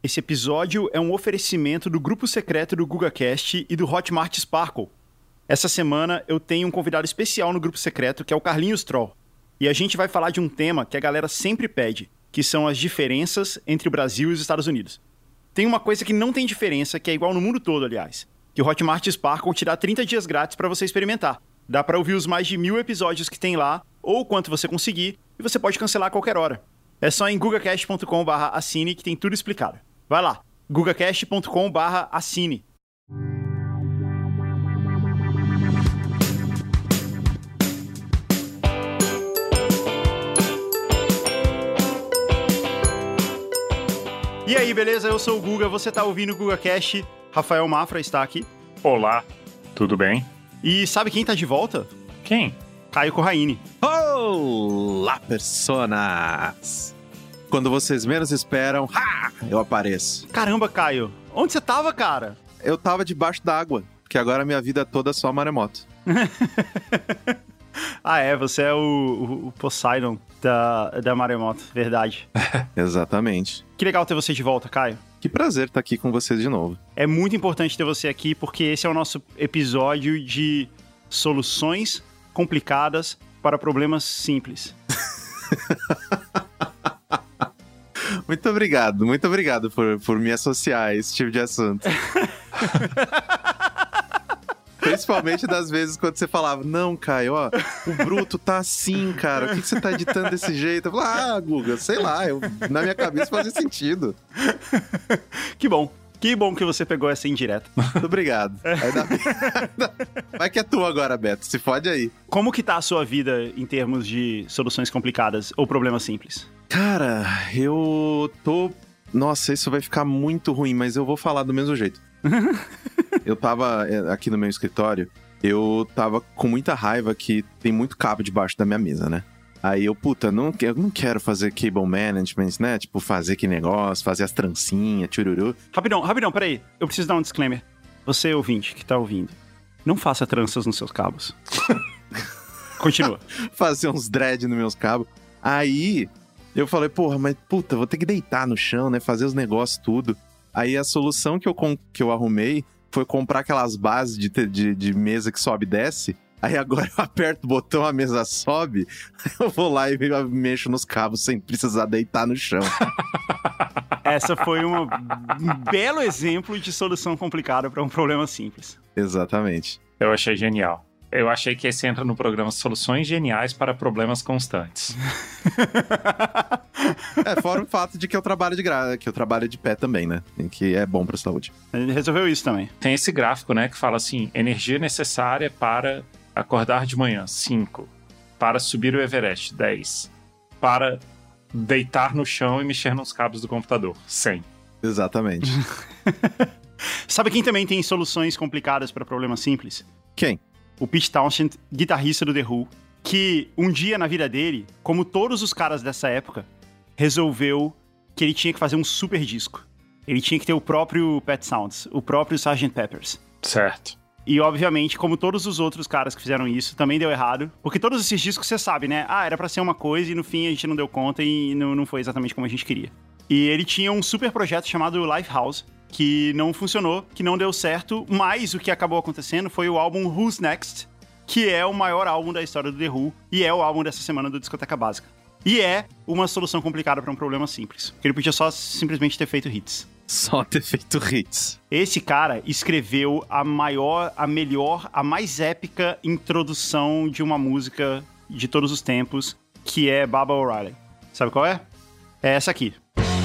Esse episódio é um oferecimento do grupo secreto do GugaCast e do Hotmart Sparkle. Essa semana eu tenho um convidado especial no grupo secreto, que é o Carlinhos Troll. E a gente vai falar de um tema que a galera sempre pede, que são as diferenças entre o Brasil e os Estados Unidos. Tem uma coisa que não tem diferença, que é igual no mundo todo, aliás, que o Hotmart Sparkle te dá 30 dias grátis para você experimentar. Dá para ouvir os mais de 1000 episódios que tem lá, ou quanto você conseguir, e você pode cancelar a qualquer hora. É só em gugacast.com/assine que tem tudo explicado. Vai lá, gugacast.com/assine. E aí, beleza? Eu sou o Guga, você tá ouvindo o GugaCast. Rafael Mafra está aqui. Olá, tudo bem? E sabe quem tá de volta? Quem? Caio Corraine. Olá, personas! Quando vocês menos esperam, eu apareço. Caramba, Caio, onde você tava, cara? Eu tava debaixo d'água, porque agora minha vida toda é só maremoto. Ah, você é o Poseidon da maremoto, verdade. Exatamente. Que legal ter você de volta, Caio. Que prazer estar aqui com vocês de novo. É muito importante ter você aqui, porque esse é o nosso episódio de soluções complicadas para problemas simples. Muito obrigado por me associar a esse tipo de assunto. Principalmente das vezes quando você falava, não, Caio, ó, o Bruto tá assim, cara, o que você tá editando desse jeito? Eu falava, Guga, sei lá, na minha cabeça fazia sentido. Que bom que você pegou essa indireta. Muito obrigado. Vai que é tu agora, Beto, se fode aí. Como que tá a sua vida em termos de soluções complicadas ou problemas simples? Cara, eu tô... Nossa, isso vai ficar muito ruim, mas eu vou falar do mesmo jeito. Eu tava aqui no meu escritório, eu tava com muita raiva que tem muito cabo debaixo da minha mesa, né? Aí eu não quero fazer cable management, né? Tipo, fazer que negócio, fazer as trancinhas, tchururu. Rapidão, peraí. Eu preciso dar um disclaimer. Você, ouvinte, que tá ouvindo, não faça tranças nos seus cabos. Continua. Fazer uns dread nos meus cabos. Aí eu falei, vou ter que deitar no chão, né? Fazer os negócios tudo. Aí a solução que eu arrumei foi comprar aquelas bases de mesa que sobe e desce. Aí agora eu aperto o botão, a mesa sobe, eu vou lá e mexo nos cabos sem precisar deitar no chão. Essa foi um belo exemplo de solução complicada para um problema simples. Exatamente. Eu achei genial. Eu achei que esse entra no programa Soluções Geniais para Problemas Constantes. Fora o fato de que eu trabalho que eu trabalho de pé também, né? E que é bom pra saúde. A gente resolveu isso também. Tem esse gráfico, né, que fala assim, energia necessária para acordar de manhã, 5. Para subir o Everest, 10. Para deitar no chão e mexer nos cabos do computador, 100. Exatamente. Sabe quem também tem soluções complicadas para problemas simples? Quem? O Pete Townshend, guitarrista do The Who, que um dia na vida dele, como todos os caras dessa época, resolveu que ele tinha que fazer um super disco. Ele tinha que ter o próprio Pet Sounds, o próprio Sgt. Pepper's. Certo. E, obviamente, como todos os outros caras que fizeram isso, também deu errado. Porque todos esses discos, você sabe, né? Era pra ser uma coisa e no fim a gente não deu conta e não foi exatamente como a gente queria. E ele tinha um super projeto chamado Lifehouse, que não funcionou, que não deu certo, mas o que acabou acontecendo foi o álbum Who's Next, que é o maior álbum da história do The Who e é o álbum dessa semana do Discoteca Básica. E é uma solução complicada para um problema simples, porque ele podia só simplesmente ter feito hits. Só ter feito hits. Esse cara escreveu a melhor, a mais épica introdução de uma música de todos os tempos, que é Baba O'Reilly. Sabe qual é? É essa aqui.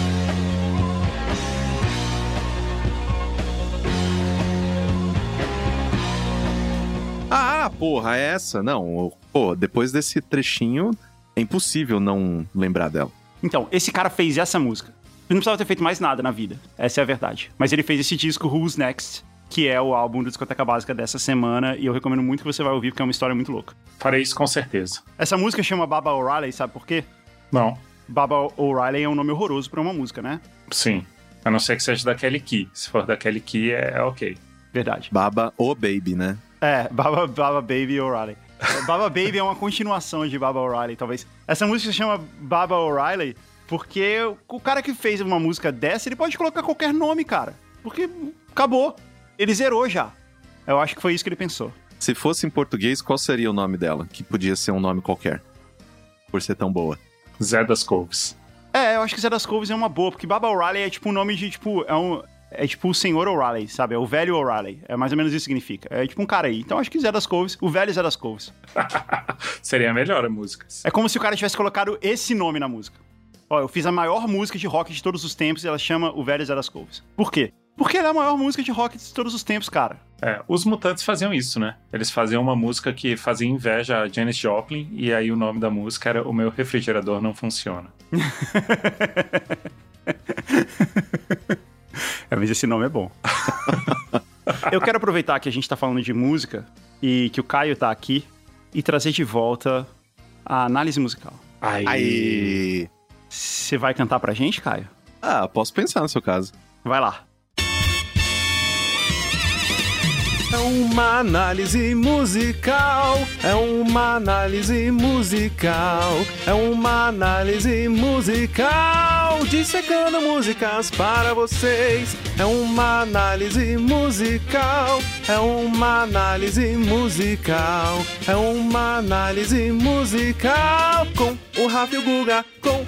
Porra, é essa? Não, depois desse trechinho, é impossível não lembrar dela. Então, esse cara fez essa música. Ele não precisava ter feito mais nada na vida, essa é a verdade. Mas ele fez esse disco, Who's Next, que é o álbum do Discoteca Básica dessa semana, e eu recomendo muito que você vá ouvir, porque é uma história muito louca. Farei isso com certeza. Essa música chama Baba O'Reilly, sabe por quê? Não. Baba O'Reilly é um nome horroroso pra uma música, né? Sim, a não ser que seja da Kelly Key. Se for da Kelly Key, é ok. Verdade. Baba O Baby, né? Baba Baby O'Reilly. Baba Baby é uma continuação de Baba O'Reilly, talvez. Essa música se chama Baba O'Reilly Porque o cara que fez uma música dessa, ele pode colocar qualquer nome, cara. Porque acabou. Ele zerou já. Eu acho que foi isso que ele pensou. Se fosse em português, qual seria o nome dela? Que podia ser um nome qualquer. Por ser tão boa. Zé das Couves. Eu acho que Zé das Couves é uma boa, porque Baba O'Reilly é tipo um nome de, tipo, é tipo o senhor O'Reilly, sabe? É o velho O'Reilly. É mais ou menos isso que significa. É tipo um cara aí. Então acho que Zé das Couves, o velho Zé das Couves. Seria melhor a música. É como se o cara tivesse colocado esse nome na música. Ó, eu fiz a maior música de rock de todos os tempos e ela chama O Velho Zé das Couves. Por quê? Porque ela é a maior música de rock de todos os tempos, cara. Os Mutantes faziam isso, né? Eles faziam uma música que fazia inveja a Janis Joplin, e aí o nome da música era O Meu Refrigerador Não Funciona. Mas esse nome é bom. Eu quero aproveitar que a gente tá falando de música e que o Caio tá aqui e trazer de volta a análise musical. Aí. Você vai cantar pra gente, Caio? Posso pensar no seu caso. Vai lá. É uma análise musical, é uma análise musical, é uma análise musical, dissecando músicas para vocês. É uma análise musical, é uma análise musical, é uma análise musical. Com o Rafa e o Guga,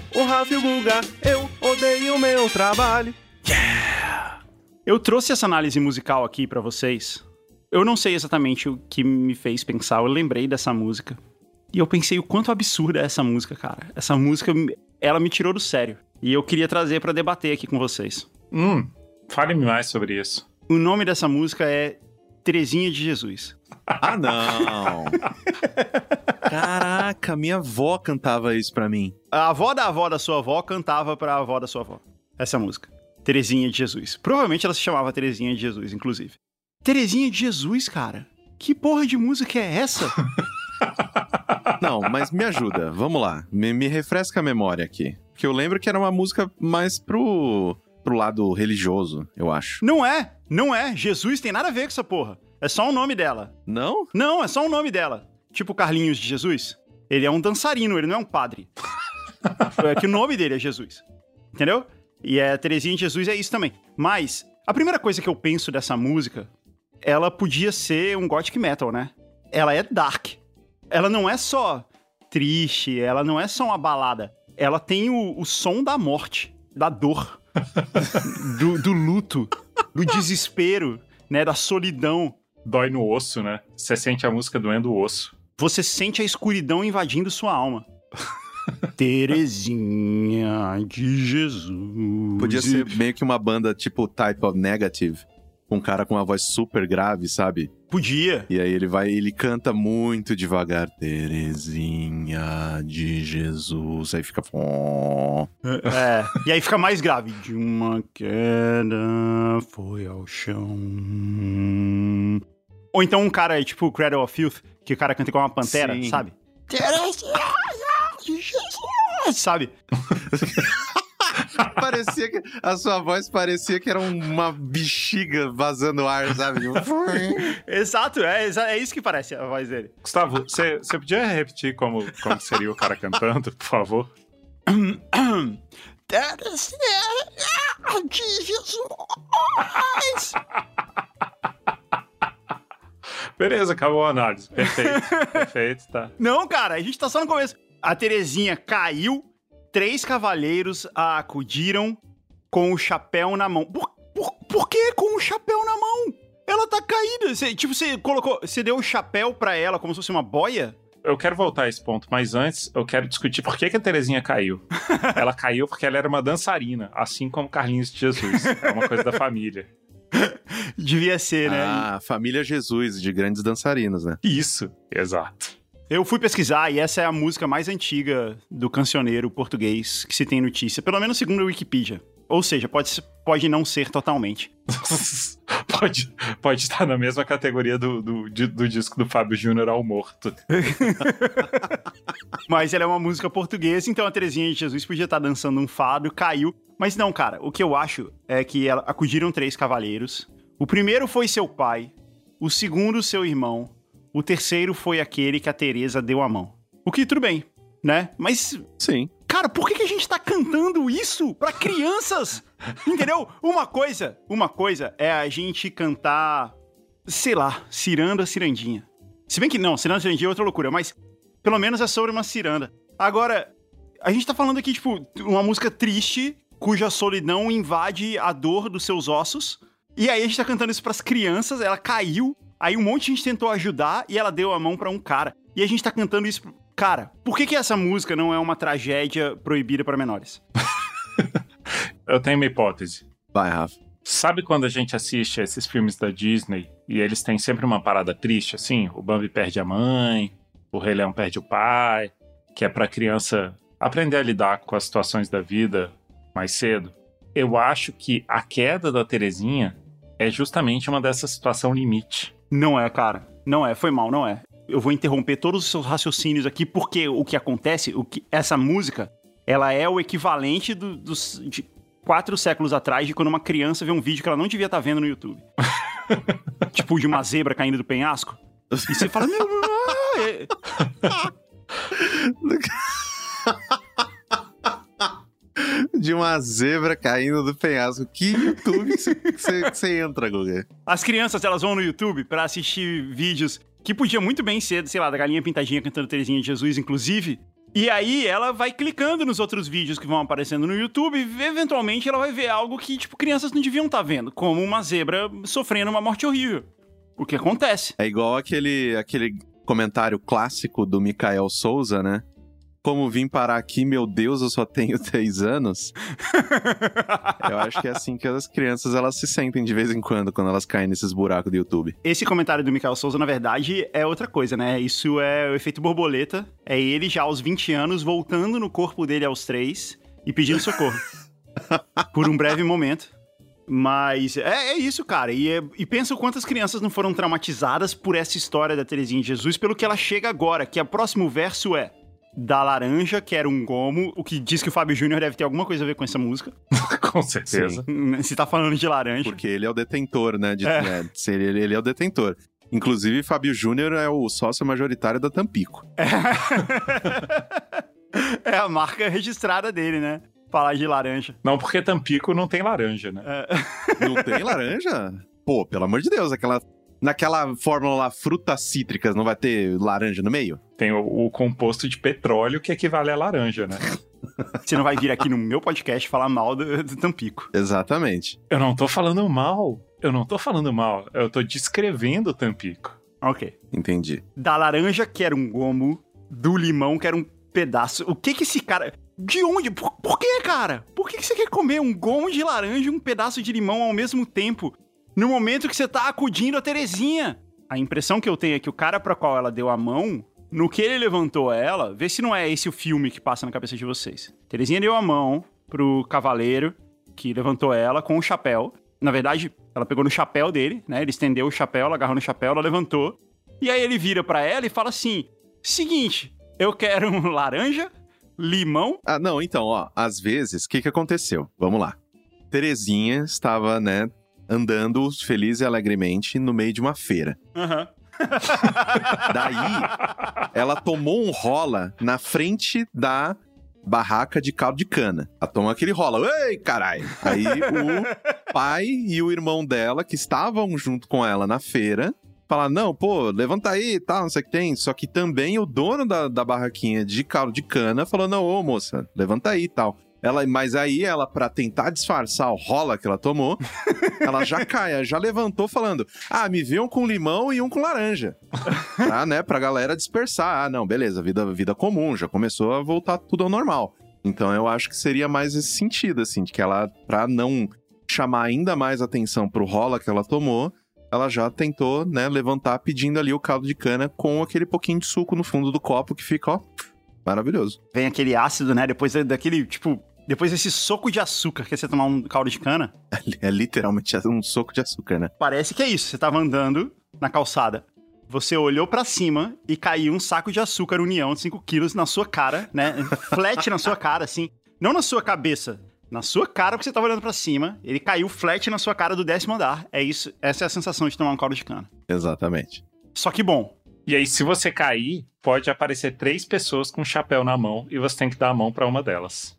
eu odeio o meu trabalho. Yeah! Eu trouxe essa análise musical aqui pra vocês. Eu não sei exatamente o que me fez pensar, eu lembrei dessa música. E eu pensei o quanto absurda é essa música, cara. Essa música, ela me tirou do sério. E eu queria trazer pra debater aqui com vocês. Fale-me mais sobre isso. O nome dessa música é Terezinha de Jesus. Não! Caraca, minha avó cantava isso pra mim. A avó da sua avó cantava pra avó da sua avó. Essa música. Terezinha de Jesus. Provavelmente ela se chamava Terezinha de Jesus, inclusive. Terezinha de Jesus, cara. Que porra de música é essa? Não, mas me ajuda. Vamos lá. Me refresca a memória aqui. Porque eu lembro que era uma música mais pro lado religioso, eu acho. Não é. Jesus tem nada a ver com essa porra. É só o nome dela. Não? Não, é só o nome dela. Tipo Carlinhos de Jesus. Ele é um dançarino, ele não é um padre. É que o nome dele é Jesus. Entendeu? E a Terezinha de Jesus é isso também. Mas a primeira coisa que eu penso dessa música, ela podia ser um gothic metal, né? Ela é dark. Ela não é só triste, ela não é só uma balada. Ela tem o som da morte, da dor, do luto, do desespero, né? Da solidão. Dói no osso, né? Você sente a música doendo o osso. Você sente a escuridão invadindo sua alma. Terezinha de Jesus. Podia ser meio que uma banda tipo Type of Negative. Um cara com uma voz super grave, sabe? Podia. E aí ele canta muito devagar. Terezinha de Jesus. Aí fica... E aí fica mais grave. De uma queda foi ao chão. Ou então um cara tipo Cradle of Filth, que o cara canta igual uma pantera, Sim. sabe? Terezinha de Jesus, sabe? Parecia que a sua voz parecia que era uma bexiga vazando ar, sabe? Exato, é isso que parece a voz dele. Gustavo, você podia repetir como seria o cara cantando, por favor? Terezinha de Jesus. Beleza, acabou a análise. Perfeito, tá. Não, cara, a gente tá só no começo. A Terezinha caiu, 3 cavaleiros a acudiram com o chapéu na mão. Por que com o chapéu na mão? Ela tá caída. Você deu o chapéu pra ela como se fosse uma boia? Eu quero voltar a esse ponto, mas antes eu quero discutir por que a Terezinha caiu. Ela caiu porque ela era uma dançarina, assim como Carlinhos de Jesus. É uma coisa da família. Devia ser, né? Família Jesus, de grandes dançarinos, né? Isso, exato. Eu fui pesquisar e essa é a música mais antiga do cancioneiro português que se tem notícia, pelo menos segundo a Wikipedia. Ou seja, pode não ser totalmente. pode estar na mesma categoria do disco do Fábio Júnior ao morto. Mas ela é uma música portuguesa, então a Terezinha de Jesus podia estar dançando um fado, caiu. Mas não, cara, o que eu acho é que acudiram 3 cavaleiros. O primeiro foi seu pai, o segundo seu irmão, o terceiro foi aquele que a Teresa deu a mão. O que tudo bem, né? Mas... Sim. Cara, por que a gente tá cantando isso pra crianças? Entendeu? Uma coisa é a gente cantar, sei lá, ciranda, cirandinha. Se bem que não, ciranda, cirandinha é outra loucura, mas pelo menos é sobre uma ciranda. Agora, a gente tá falando aqui, tipo, uma música triste, cuja solidão invade a dor dos seus ossos. E aí a gente tá cantando isso pras crianças, ela caiu, aí um monte de gente tentou ajudar e ela deu a mão pra um cara. E a gente tá cantando isso... Cara, por que essa música não é uma tragédia proibida para menores? Eu tenho uma hipótese. Vai, Rafa. Sabe quando a gente assiste a esses filmes da Disney e eles têm sempre uma parada triste, assim? O Bambi perde a mãe, o Rei Leão perde o pai, que é pra criança aprender a lidar com as situações da vida mais cedo. Eu acho que a queda da Terezinha é justamente uma dessas situações limite. Não é, cara. Não é. Foi mal, não é. Eu vou interromper todos os seus raciocínios aqui, porque o que acontece, essa música, ela é o equivalente de 4 séculos atrás, de quando uma criança vê um vídeo que ela não devia estar vendo no YouTube. Tipo, de uma zebra caindo do penhasco. E você fala, meu... De uma zebra caindo do penhasco. Que YouTube que você entra, Guga? As crianças, elas vão no YouTube pra assistir vídeos que podia muito bem ser, sei lá, da Galinha Pintadinha cantando Terezinha de Jesus, inclusive. E aí ela vai clicando nos outros vídeos que vão aparecendo no YouTube e eventualmente ela vai ver algo que, tipo, crianças não deviam estar vendo, como uma zebra sofrendo uma morte horrível. O que acontece. É igual aquele comentário clássico do Micael Souza, né? Como vim parar aqui, meu Deus, eu só tenho 3 anos. Eu acho que é assim que as crianças, elas se sentem de vez em quando elas caem nesses buracos do YouTube. Esse comentário do Micael Souza, na verdade, é outra coisa, né? Isso é o efeito borboleta. É ele já aos 20 anos, voltando no corpo dele aos 3 e pedindo socorro. Por um breve momento. Mas é isso, cara. E pensa quantas crianças não foram traumatizadas por essa história da Terezinha de Jesus, pelo que ela chega agora, que o próximo verso é: da laranja, que era um gomo, o que diz que o Fábio Júnior deve ter alguma coisa a ver com essa música. Com certeza. Se tá falando de laranja. Porque ele é o detentor, né? Ele é o detentor. Inclusive, Fábio Júnior é o sócio majoritário da Tampico. É a marca registrada dele, né? Falar de laranja. Não, porque Tampico não tem laranja, né? Não tem laranja? Pô, pelo amor de Deus, naquela fórmula lá, frutas cítricas, não vai ter laranja no meio? Tem o composto de petróleo que equivale à laranja, né? Você não vai vir aqui no meu podcast falar mal do Tampico. Exatamente. Eu não tô falando mal. Eu tô descrevendo o Tampico. Ok. Entendi. Da laranja, que era um gomo. Do limão, que era um pedaço. O que esse cara... De onde? Por que, cara? Por que você quer comer um gomo de laranja e um pedaço de limão ao mesmo tempo? No momento que você tá acudindo a Terezinha. A impressão que eu tenho é que o cara pra qual ela deu a mão, no que ele levantou ela, vê se não é esse o filme que passa na cabeça de vocês. Terezinha deu a mão pro cavaleiro que levantou ela com o chapéu. Na verdade, ela pegou no chapéu dele, né? Ele estendeu o chapéu, ela agarrou no chapéu, ela levantou. E aí ele vira pra ela e fala assim: seguinte, eu quero um laranja, limão... Ah, não, então, ó, às vezes, o que aconteceu? Vamos lá. Terezinha estava, né, andando feliz e alegremente no meio de uma feira. Aham. Daí, ela tomou um rola na frente da barraca de caldo de cana. Ela tomou aquele rola. Ei, caralho! Aí o pai e o irmão dela, que estavam junto com ela na feira, falaram, não, pô, levanta aí e tal, não sei o que tem. Só que também o dono da barraquinha de caldo de cana falou, não, ô moça, levanta aí e tal. Mas aí ela, pra tentar disfarçar o rola que ela tomou, ela já levantou falando, me vê um com limão e um com laranja. Pra galera dispersar. Não, beleza, vida comum, já começou a voltar tudo ao normal. Então eu acho que seria mais esse sentido, assim, de que ela, pra não chamar ainda mais atenção pro rola que ela tomou, ela já tentou, né, levantar pedindo ali o caldo de cana com aquele pouquinho de suco no fundo do copo que fica, ó, maravilhoso. Vem aquele ácido, né, depois daquele, tipo... Depois desse soco de açúcar que é você tomar um caldo de cana... É literalmente um soco de açúcar, né? Parece que é isso. Você tava andando na calçada, você olhou pra cima e caiu um saco de açúcar União de 5 quilos na sua cara, né? Flat na sua cara, assim. Não na sua cabeça, na sua cara, porque você tava olhando pra cima. Ele caiu flat na sua cara do 10º andar. É isso. Essa é a sensação de tomar um caldo de cana. Exatamente. Só que, bom, E aí, se você cair, pode aparecer 3 pessoas com um chapéu na mão e você tem que dar a mão pra uma delas.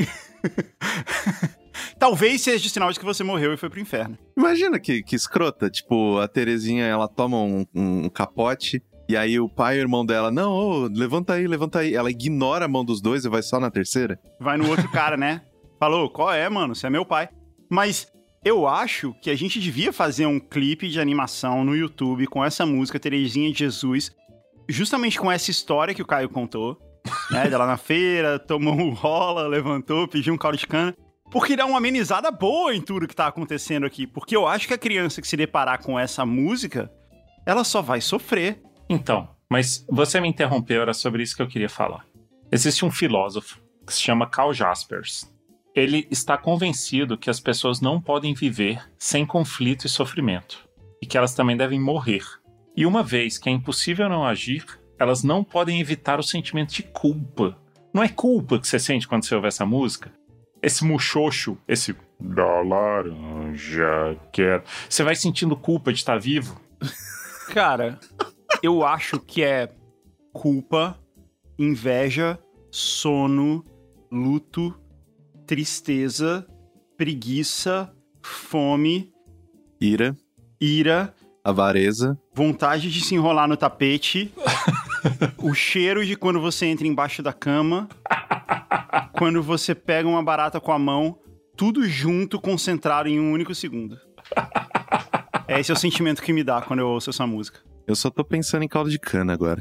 Talvez seja sinal de que você morreu e foi pro inferno. Imagina que escrota. Tipo, a Terezinha, ela toma um capote. E aí o pai e o irmão dela, não, levanta aí. Ela ignora a mão dos dois e vai só na terceira. Vai no outro cara, né? Falou, qual é, mano? Você é meu pai. Mas eu acho que a gente devia fazer um clipe de animação no YouTube com essa música, Terezinha de Jesus, justamente com essa história que o Caio contou, né? Dela na feira, tomou um rola, levantou, pediu um caldo de cana. Porque dá uma amenizada boa em tudo que tá acontecendo aqui. Porque eu acho que a criança que se deparar com essa música, ela só vai sofrer. Então, mas você me interrompeu, era sobre isso que eu queria falar. Existe um filósofo que se chama Karl Jaspers. Ele está convencido que as pessoas não podem viver sem conflito e sofrimento. E que elas também devem morrer. E uma vez que é impossível não agir, elas não podem evitar o sentimento de culpa. Não é culpa que você sente quando você ouve essa música? Esse muxoxo, esse da laranja, você vai sentindo culpa de estar vivo? Cara, eu acho que é culpa, inveja, sono, luto, tristeza, preguiça, fome, ira, avareza, vontade de se enrolar no tapete, o cheiro de quando você entra embaixo da cama, quando você pega uma barata com a mão, tudo junto, concentrado em um único segundo. Esse é o sentimento que me dá quando eu ouço essa música. Eu só tô pensando em caldo de cana agora.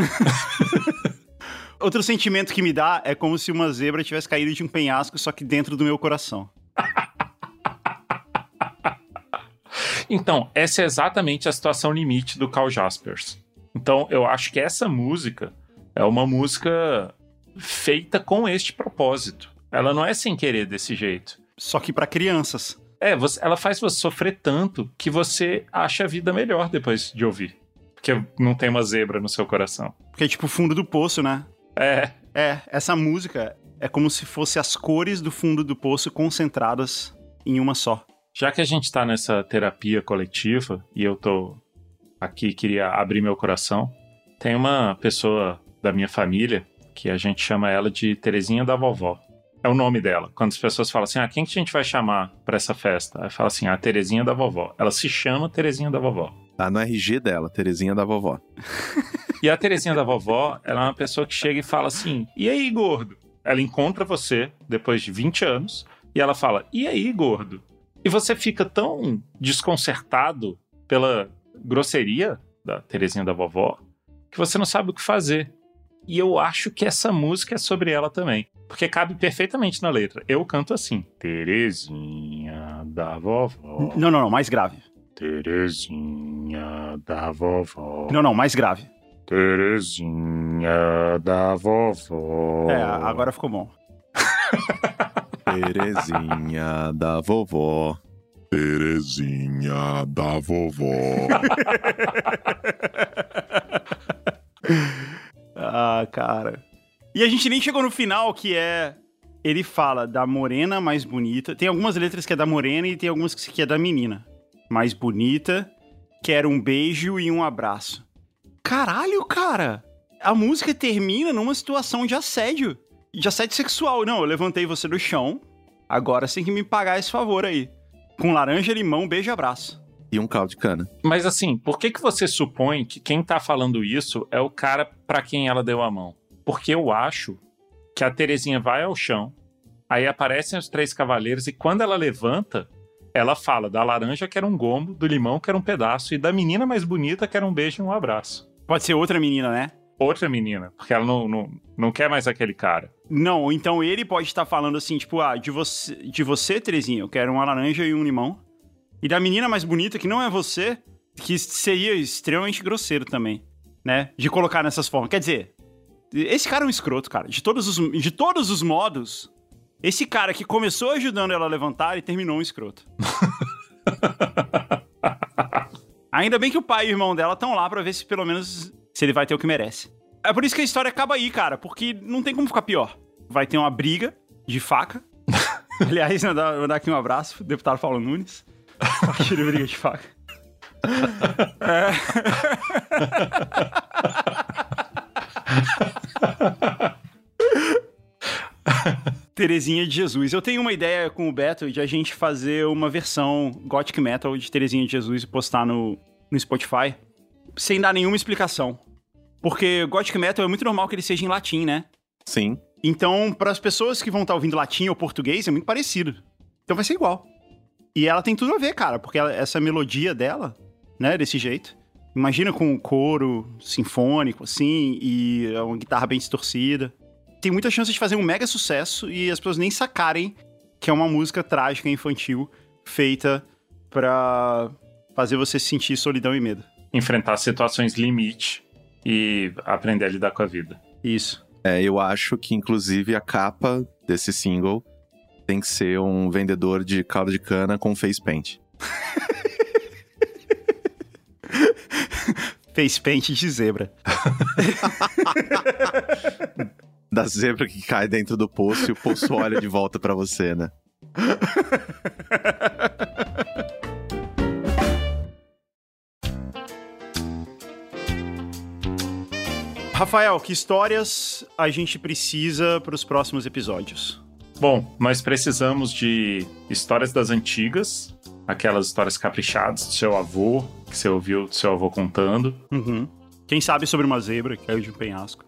Outro sentimento que me dá é como se uma zebra tivesse caído de um penhasco, só que dentro do meu coração. Então, essa é exatamente a situação limite do Karl Jaspers. Então, eu acho que essa música é uma música feita com este propósito. Ela não é sem querer desse jeito. Só que pra crianças. Ela faz você sofrer tanto que você acha a vida melhor depois de ouvir. Porque não tem uma zebra no seu coração. Porque é tipo o fundo do poço, né? Essa música é como se fosse as cores do fundo do poço concentradas em uma só. Já que a gente tá nessa terapia coletiva e eu tô aqui, queria abrir meu coração, tem uma pessoa da minha família que a gente chama ela de Terezinha da Vovó. É o nome dela. Quando as pessoas falam assim, quem que a gente vai chamar pra essa festa? Aí fala assim, a Terezinha da Vovó. Ela se chama Terezinha da Vovó. Tá no RG dela, Terezinha da Vovó. E a Terezinha da Vovó, ela é uma pessoa que chega e fala assim, e aí, gordo? Ela encontra você depois de 20 anos e ela fala, e aí, gordo? E você fica tão desconcertado pela grosseria da Terezinha da Vovó que você não sabe o que fazer. E eu acho que essa música é sobre ela também. Porque cabe perfeitamente na letra. Eu canto assim. Terezinha da Vovó. Não, mais grave. Terezinha da Vovó. Não, mais grave. Terezinha da Vovó. Agora ficou bom. Terezinha da Vovó. Terezinha da Vovó. Cara. E a gente nem chegou no final, que é... Ele fala da morena mais bonita. Tem algumas letras que é da morena e tem algumas que é da menina. Mais bonita, quero um beijo e um abraço. Caralho, cara! A música termina numa situação de assédio. De assédio sexual. Não, eu levantei você do chão. Agora você tem que me pagar esse favor aí. Com laranja, limão, beijo e abraço. E um caldo de cana. Mas assim, por que você supõe que quem tá falando isso é o cara pra quem ela deu a mão? Porque eu acho que a Terezinha vai ao chão, aí aparecem os 3 cavaleiros e quando ela levanta, ela fala da laranja que era um gombo, do limão que era um pedaço e da menina mais bonita que era um beijo e um abraço. Pode ser outra menina, né? Outra menina, porque ela não quer mais aquele cara. Não, então ele pode estar falando assim, tipo, de você, Terezinha, eu quero uma laranja e um limão. E da menina mais bonita, que não é você, que seria extremamente grosseiro também, né? De colocar nessas formas. Quer dizer, esse cara é um escroto, cara. De todos os modos, esse cara que começou ajudando ela a levantar e terminou um escroto. Ainda bem que o pai e o irmão dela estão lá pra ver se pelo menos se ele vai ter o que merece. É por isso que a história acaba aí, cara, porque não tem como ficar pior. Vai ter uma briga de faca. Aliás, vou dar aqui um abraço pro deputado Paulo Nunes. Tira briga de faca. Terezinha de Jesus. Eu tenho uma ideia com o Beto de a gente fazer uma versão Gothic Metal de Terezinha de Jesus e postar no Spotify, sem dar nenhuma explicação. Porque Gothic Metal é muito normal que ele seja em latim, né? Sim. Então, para as pessoas que vão estar ouvindo latim ou português, é muito parecido. Então vai ser igual. E ela tem tudo a ver, cara, porque essa melodia dela, né, desse jeito. Imagina com um coro sinfônico, assim, e uma guitarra bem distorcida. Tem muita chance de fazer um mega sucesso e as pessoas nem sacarem que é uma música trágica infantil feita pra fazer você sentir solidão e medo. Enfrentar situações limite e aprender a lidar com a vida. Isso. Eu acho que, inclusive, a capa desse single tem que ser um vendedor de caldo de cana com face paint. Face paint de zebra. Da zebra que cai dentro do poço e o poço olha de volta pra você, né? Rafael, que histórias a gente precisa para os próximos episódios? Bom, nós precisamos de histórias das antigas, aquelas histórias caprichadas do seu avô, que você ouviu do seu avô contando. Uhum. Quem sabe sobre uma zebra que caiu de um penhasco?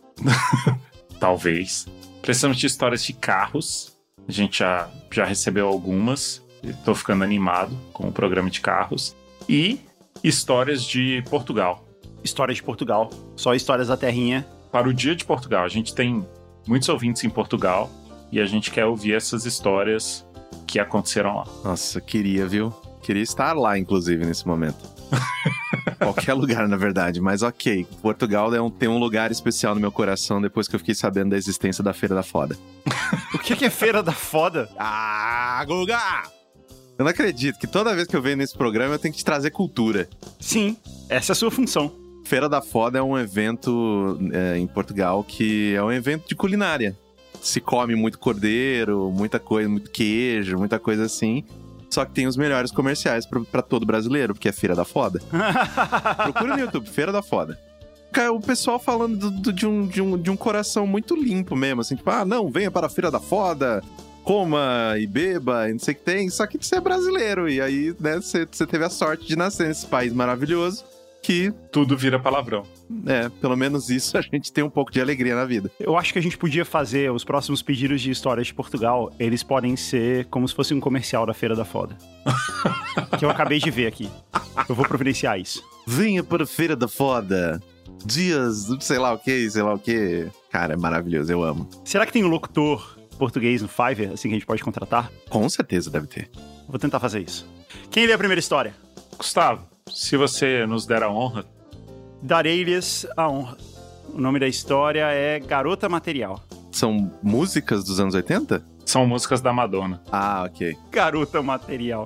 Talvez. Precisamos de histórias de carros. A gente já recebeu algumas. Estou ficando animado com o programa de carros. E histórias de Portugal. Histórias de Portugal. Só histórias da terrinha. Para o Dia de Portugal. A gente tem muitos ouvintes em Portugal e a gente quer ouvir essas histórias que aconteceram lá. Nossa, queria, viu? Queria estar lá, inclusive, nesse momento. Qualquer lugar, na verdade, mas ok. Portugal tem um lugar especial no meu coração depois que eu fiquei sabendo da existência da Feira da Foda. O que é Feira da Foda? Ah, Guga! Eu não acredito que toda vez que eu venho nesse programa eu tenho que te trazer cultura. Sim, essa é a sua função. Feira da Foda é um evento em Portugal que é um evento de culinária. Se come muito cordeiro, muita coisa, muito queijo, muita coisa assim. Só que tem os melhores comerciais pra todo brasileiro, porque é Feira da Foda. Procura no YouTube, Feira da Foda. Cara, o pessoal falando de um coração muito limpo mesmo, assim, tipo, não, venha para a Feira da Foda, coma e beba, e não sei o que tem, só que você é brasileiro, e aí, né, você teve a sorte de nascer nesse país maravilhoso, que... Tudo vira palavrão. Pelo menos isso a gente tem um pouco de alegria na vida. Eu acho que a gente podia fazer os próximos pedidos de histórias de Portugal, eles podem ser como se fosse um comercial da Feira da Foda. Que eu acabei de ver aqui. Eu vou providenciar isso. Venha para a Feira da Foda. Dias, sei lá o que. Cara, é maravilhoso, eu amo. Será que tem um locutor português no Fiverr, assim, que a gente pode contratar? Com certeza deve ter. Vou tentar fazer isso. Quem lê a primeira história? Gustavo, se você nos der a honra... Darei-lhes a honra. O nome da história é Garota Material. São músicas dos anos 80? São músicas da Madonna. Ah, ok. Garota Material.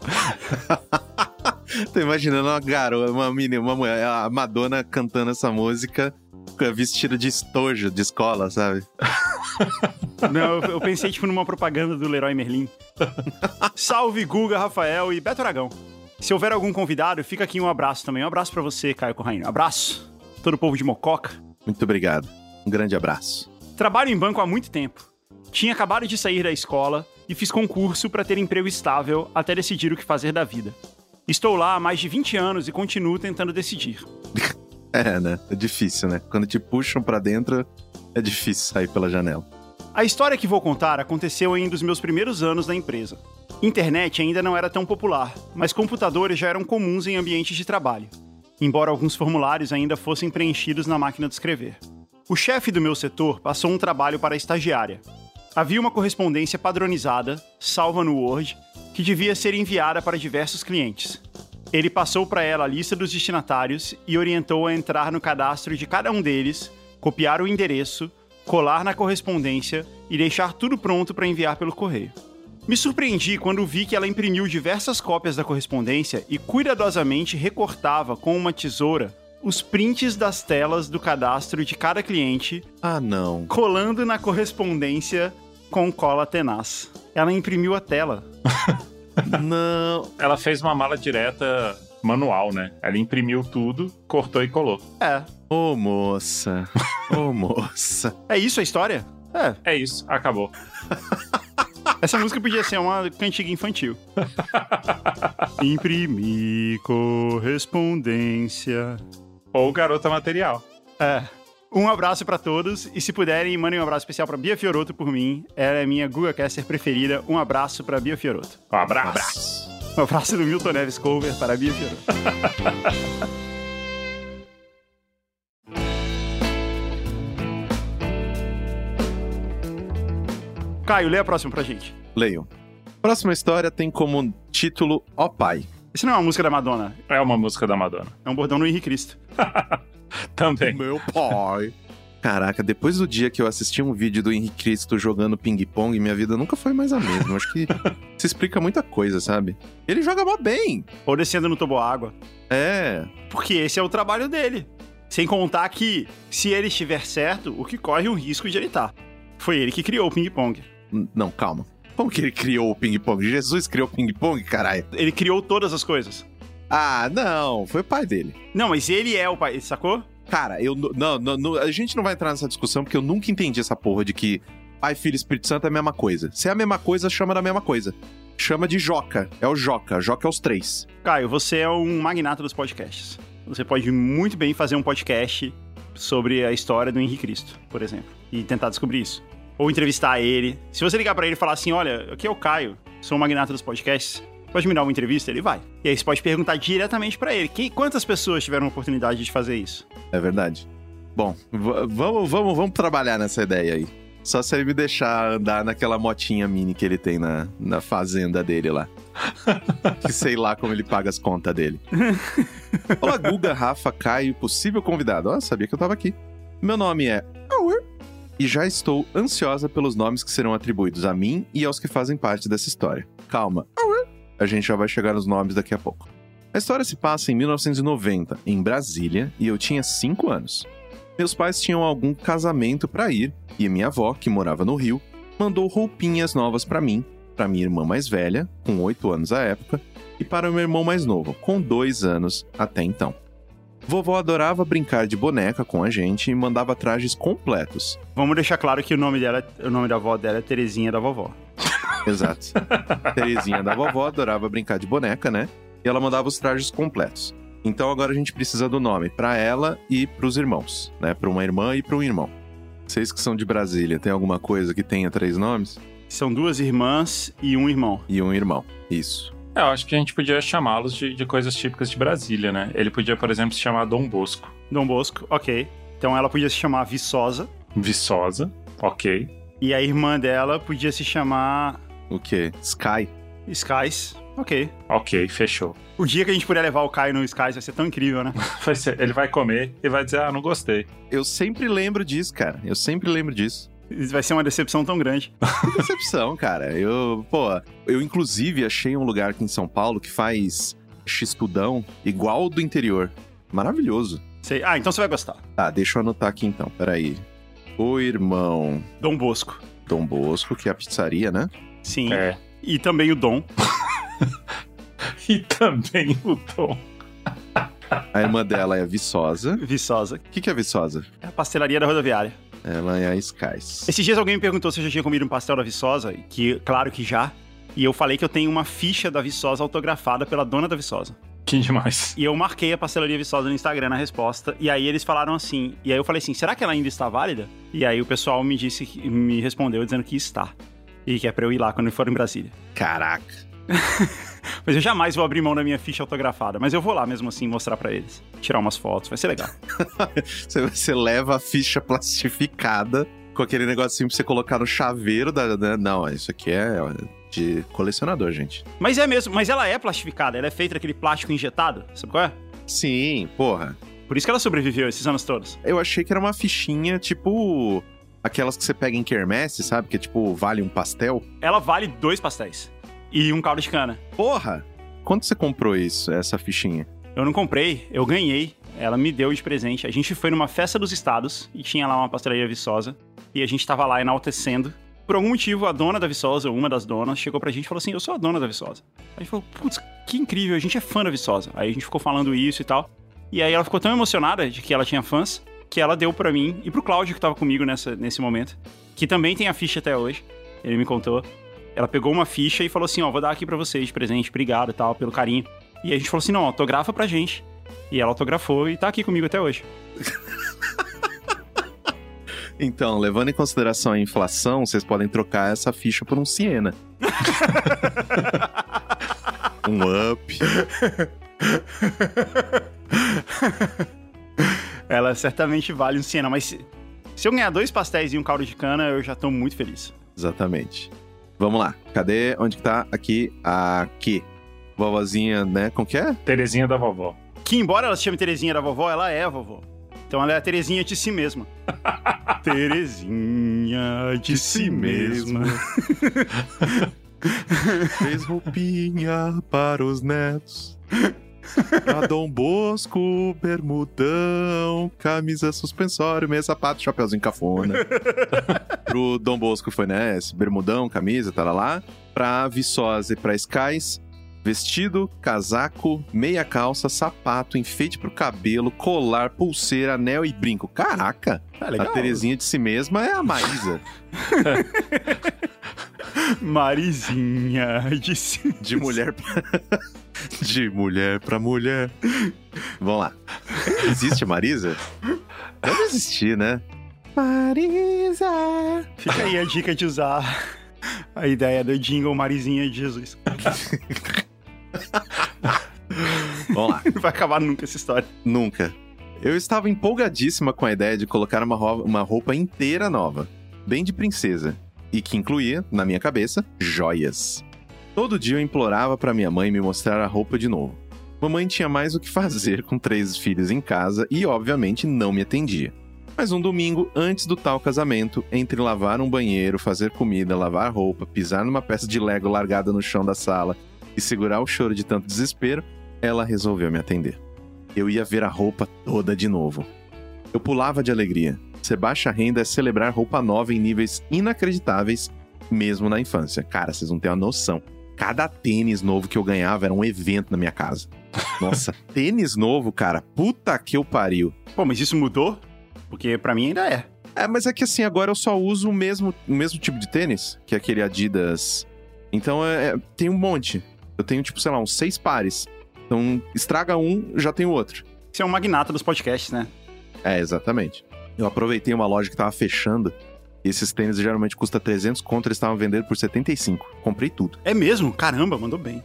Tô imaginando uma garota, uma menina, uma mulher, a Madonna cantando essa música vestida de estojo de escola, sabe? Não, eu pensei tipo numa propaganda do Leroy Merlin. Salve Guga, Rafael e Beto Aragão. Se houver algum convidado, fica aqui um abraço também. Um abraço pra você, Caio Corraine. Um abraço. Todo o povo de Mococa. Muito obrigado. Um grande abraço. Trabalho em banco há muito tempo. Tinha acabado de sair da escola e fiz concurso pra ter emprego estável até decidir o que fazer da vida. Estou lá há mais de 20 anos e continuo tentando decidir. Né? É difícil, né? Quando te puxam pra dentro, é difícil sair pela janela. A história que vou contar aconteceu em um dos meus primeiros anos na empresa. Internet ainda não era tão popular, mas computadores já eram comuns em ambientes de trabalho, embora alguns formulários ainda fossem preenchidos na máquina de escrever. O chefe do meu setor passou um trabalho para a estagiária. Havia uma correspondência padronizada, salva no Word, que devia ser enviada para diversos clientes. Ele passou para ela a lista dos destinatários e orientou a entrar no cadastro de cada um deles, copiar o endereço, colar na correspondência e deixar tudo pronto para enviar pelo correio. Me surpreendi quando vi que ela imprimiu diversas cópias da correspondência e cuidadosamente recortava com uma tesoura os prints das telas do cadastro de cada cliente, não. colando na correspondência com cola tenaz. Ela imprimiu a tela. Não. Ela fez uma mala direta manual, né? Ela imprimiu tudo, cortou e colou. Ô, moça. Ô, moça. É isso a história? É isso, acabou. Essa música podia ser uma cantiga infantil. Imprimir correspondência. Ou garota material. Um abraço pra todos. E se puderem, mandem um abraço especial pra Bia Fiorotto por mim. Ela é minha GugaCaster preferida. Um abraço pra Bia Fiorotto. Um abraço. Um abraço do Milton Neves Cover para a Bia Fiorotto. Caio, lê a próxima pra gente. Leio. Próxima história tem como título Ó Pai. Isso não é uma música da Madonna. É uma música da Madonna. É um bordão do Henrique Cristo. Também. Meu pai. Caraca, depois do dia que eu assisti um vídeo do Henrique Cristo jogando ping-pong, minha vida nunca foi mais a mesma. Acho que isso explica muita coisa, sabe? Ele joga mó bem. Ou descendo no toboágua. É. Porque esse é o trabalho dele. Sem contar que, se ele estiver certo, o que corre o risco de ele estar. Foi ele que criou o ping-pong. Não, calma. Como que ele criou o ping-pong? Jesus criou o ping-pong, caralho? Ele criou todas as coisas. Ah, não. Foi o pai dele. Não, mas ele é o pai, sacou? Cara, não, a gente não vai entrar nessa discussão porque eu nunca entendi essa porra de que Pai, Filho e Espírito Santo é a mesma coisa. Se é a mesma coisa, chama da mesma coisa. Chama de Joca. É o Joca. Joca é os três. Caio, você é um magnata dos podcasts. Você pode muito bem fazer um podcast sobre a história do Henrique Cristo, por exemplo, e tentar descobrir isso. Ou entrevistar ele. Se você ligar pra ele e falar assim, olha, aqui é o Caio, sou um magnata dos podcasts, pode me dar uma entrevista? Ele vai. E aí você pode perguntar diretamente pra ele. Quantas pessoas tiveram a oportunidade de fazer isso? É verdade. Bom, vamos trabalhar nessa ideia aí. Só se ele me deixar andar naquela motinha mini que ele tem na fazenda dele lá. Que sei lá como ele paga as contas dele. Olá, Guga, Rafa, Caio, possível convidado. Ó, sabia que eu tava aqui. Meu nome é Aur e já estou ansiosa pelos nomes que serão atribuídos a mim e aos que fazem parte dessa história. Calma, Aur. A gente já vai chegar nos nomes daqui a pouco. A história se passa em 1990, em Brasília, e eu tinha 5 anos. Meus pais tinham algum casamento pra ir, e minha avó, que morava no Rio, mandou roupinhas novas pra mim, pra minha irmã mais velha, com 8 anos à época, e para o meu irmão mais novo, com 2 anos até então. Vovó adorava brincar de boneca com a gente e mandava trajes completos. Vamos deixar claro que o nome da avó dela é Terezinha da vovó. Exato. Terezinha da vovó adorava brincar de boneca, né? E ela mandava os trajes completos. Então agora a gente precisa do nome pra ela e pros irmãos, né? Pra uma irmã e pra um irmão. Vocês que são de Brasília, tem alguma coisa que tenha 3 nomes? São 2 irmãs e um irmão. E um irmão, isso. Eu acho que a gente podia chamá-los de coisas típicas de Brasília, né? Ele podia, por exemplo, se chamar Dom Bosco. Dom Bosco, ok. Então ela podia se chamar Viçosa. Viçosa, ok. E a irmã dela podia se chamar... O quê? Sky? Skies, ok. Ok, fechou. O dia que a gente puder levar o Caio no Skies vai ser tão incrível, né? Ele vai comer e vai dizer, não gostei. Eu sempre lembro disso, cara. Eu sempre lembro disso. Vai ser uma decepção tão grande. Que decepção, cara. Eu inclusive achei um lugar aqui em São Paulo que faz x-tudão igual do interior. Maravilhoso. Sei. Ah, então você vai gostar. Tá, deixa eu anotar aqui então, peraí. O irmão... Dom Bosco. Dom Bosco, que é a pizzaria, né? Sim. É. E também o Dom. E também o Dom. A irmã dela é a Viçosa. Viçosa. O que é a Viçosa? É a pastelaria da rodoviária. Ela é a Skies. Esses dias alguém me perguntou se eu já tinha comido um pastel da Viçosa, que claro que já. E eu falei que eu tenho uma ficha da Viçosa autografada pela dona da Viçosa. Que demais. E eu marquei a pastelaria Viçosa no Instagram na resposta. E aí eles falaram assim. E aí eu falei assim, será que ela ainda está válida? E aí o pessoal me respondeu dizendo que está. E que é pra eu ir lá quando eu for em Brasília. Caraca. Mas eu jamais vou abrir mão da minha ficha autografada. Mas eu vou lá mesmo assim mostrar pra eles. Tirar umas fotos, vai ser legal. Você leva a ficha plastificada com aquele negocinho pra você colocar no chaveiro da... Não, isso aqui é de colecionador, gente. Mas é mesmo, mas ela é plastificada. Ela é feita daquele plástico injetado. Sabe qual é? Sim, porra. Por isso que ela sobreviveu esses anos todos. Eu achei que era uma fichinha tipo... Aquelas que você pega em quermesse, sabe? Que tipo, vale um pastel. Ela vale 2 pastéis. E um caldo de cana. Porra! Quanto você comprou essa fichinha? Eu não comprei, eu ganhei. Ela me deu de presente. A gente foi numa festa dos estados e tinha lá uma pastelaria Viçosa. E a gente tava lá enaltecendo Por algum motivo, a dona da Viçosa, uma das donas, chegou pra gente e falou assim, eu sou a dona da Viçosa. Aí a gente falou, putz, que incrível, a gente é fã da Viçosa. Aí a gente ficou falando isso e tal. E aí ela ficou tão emocionada de que ela tinha fãs, que ela deu pra mim e pro Cláudio, que tava comigo nesse momento, que também tem a ficha até hoje, ele me contou. Ela pegou uma ficha e falou assim, ó, vou dar aqui pra vocês de presente, obrigado e tal, pelo carinho. E a gente falou assim, não, autografa pra gente. E ela autografou e tá aqui comigo até hoje. Então, levando em consideração a inflação, vocês podem trocar essa ficha por um Siena. Um Up. Ela certamente vale um Siena, mas se eu ganhar 2 pastéis e um caldo de cana, eu já tô muito feliz. Exatamente. Vamos lá. Cadê? Onde que tá? Aqui. Vovozinha, né? Como que é? Terezinha da vovó. Que embora ela se chame Terezinha da vovó, ela é a vovó. Então ela é a Terezinha de si mesma. Terezinha de si mesma. Fez roupinha para os netos. Pra Dom Bosco, bermudão, camisa suspensório, meia sapato, chapeuzinho cafona. Pro Dom Bosco foi, né? Esse bermudão, camisa, tá lá. Pra Viçosa e pra Skies, vestido, casaco, meia calça, sapato, enfeite pro cabelo, colar, pulseira, anel e brinco. Caraca! Legal. A Terezinha de si mesma é a Maísa. Marizinha de si. De mulher pra... De mulher pra mulher. Vamos lá. Existe a Marisa? Deve existir, né? Marisa! Fica aí a dica de usar a ideia do jingle Marizinha de Jesus. Vamos lá. Não vai acabar nunca essa história. Nunca. Eu estava empolgadíssima com a ideia de colocar uma roupa inteira nova, bem de princesa, e que incluía, na minha cabeça, joias. Todo dia eu implorava para minha mãe me mostrar a roupa de novo. Mamãe tinha mais o que fazer com 3 filhos em casa e, obviamente, não me atendia. Mas um domingo, antes do tal casamento, entre lavar um banheiro, fazer comida, lavar roupa, pisar numa peça de Lego largada no chão da sala e segurar o choro de tanto desespero, ela resolveu me atender. Eu ia ver a roupa toda de novo. Eu pulava de alegria. Ser baixa renda é celebrar roupa nova em níveis inacreditáveis, mesmo na infância. Cara, vocês não têm uma noção. Cada tênis novo que eu ganhava era um evento na minha casa. Nossa, tênis novo, cara. Puta que eu pariu. Pô, mas isso mudou? Porque pra mim ainda é. É, mas é que assim, agora eu só uso o mesmo tipo de tênis, que é aquele Adidas. Então, tem um monte. Eu tenho, tipo, sei lá, uns 6 pares. Então, estraga um, já tem o outro. Você é um magnata dos podcasts, né? É, exatamente. Eu aproveitei uma loja que tava fechando. E esses tênis geralmente custam 300 conto, eles estavam vendendo por 75. Comprei tudo. É mesmo? Caramba, mandou bem.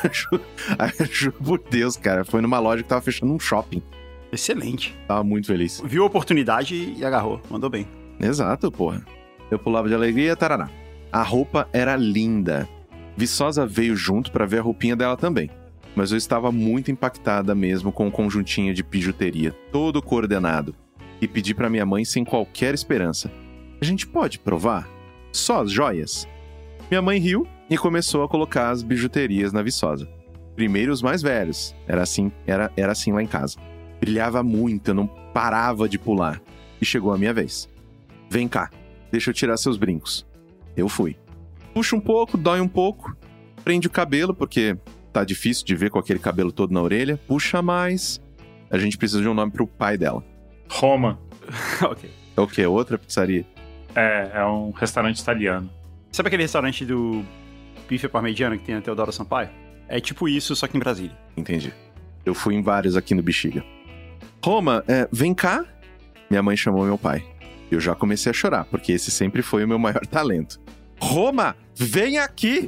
Juro por Deus, cara. Foi numa loja que tava fechando um shopping. Excelente. Tava muito feliz. Viu a oportunidade e agarrou. Mandou bem. Exato, porra. Eu pulava de alegria, tarará. A roupa era linda. Viçosa veio junto pra ver a roupinha dela também. Mas eu estava muito impactada mesmo com o conjuntinho de bijuteria, todo coordenado. E pedi pra minha mãe sem qualquer esperança. A gente pode provar? Só as joias? Minha mãe riu e começou a colocar as bijuterias na Viçosa. Primeiro os mais velhos. Era assim lá em casa. Brilhava muito, eu não parava de pular. E chegou a minha vez. Vem cá, deixa eu tirar seus brincos. Eu fui. Puxa um pouco, dói um pouco. Prende o cabelo, porque tá difícil de ver com aquele cabelo todo na orelha. Puxa mais. A gente precisa de um nome pro pai dela. Roma. Ok. É o quê? Outra pizzaria? É um restaurante italiano. Sabe aquele restaurante do bife parmegiano que tem na Teodoro Sampaio? É tipo isso, só que em Brasília. Entendi. Eu fui em vários aqui no Bexiga. Roma, vem cá. Minha mãe chamou meu pai. Eu já comecei a chorar, porque esse sempre foi o meu maior talento. Roma, vem aqui!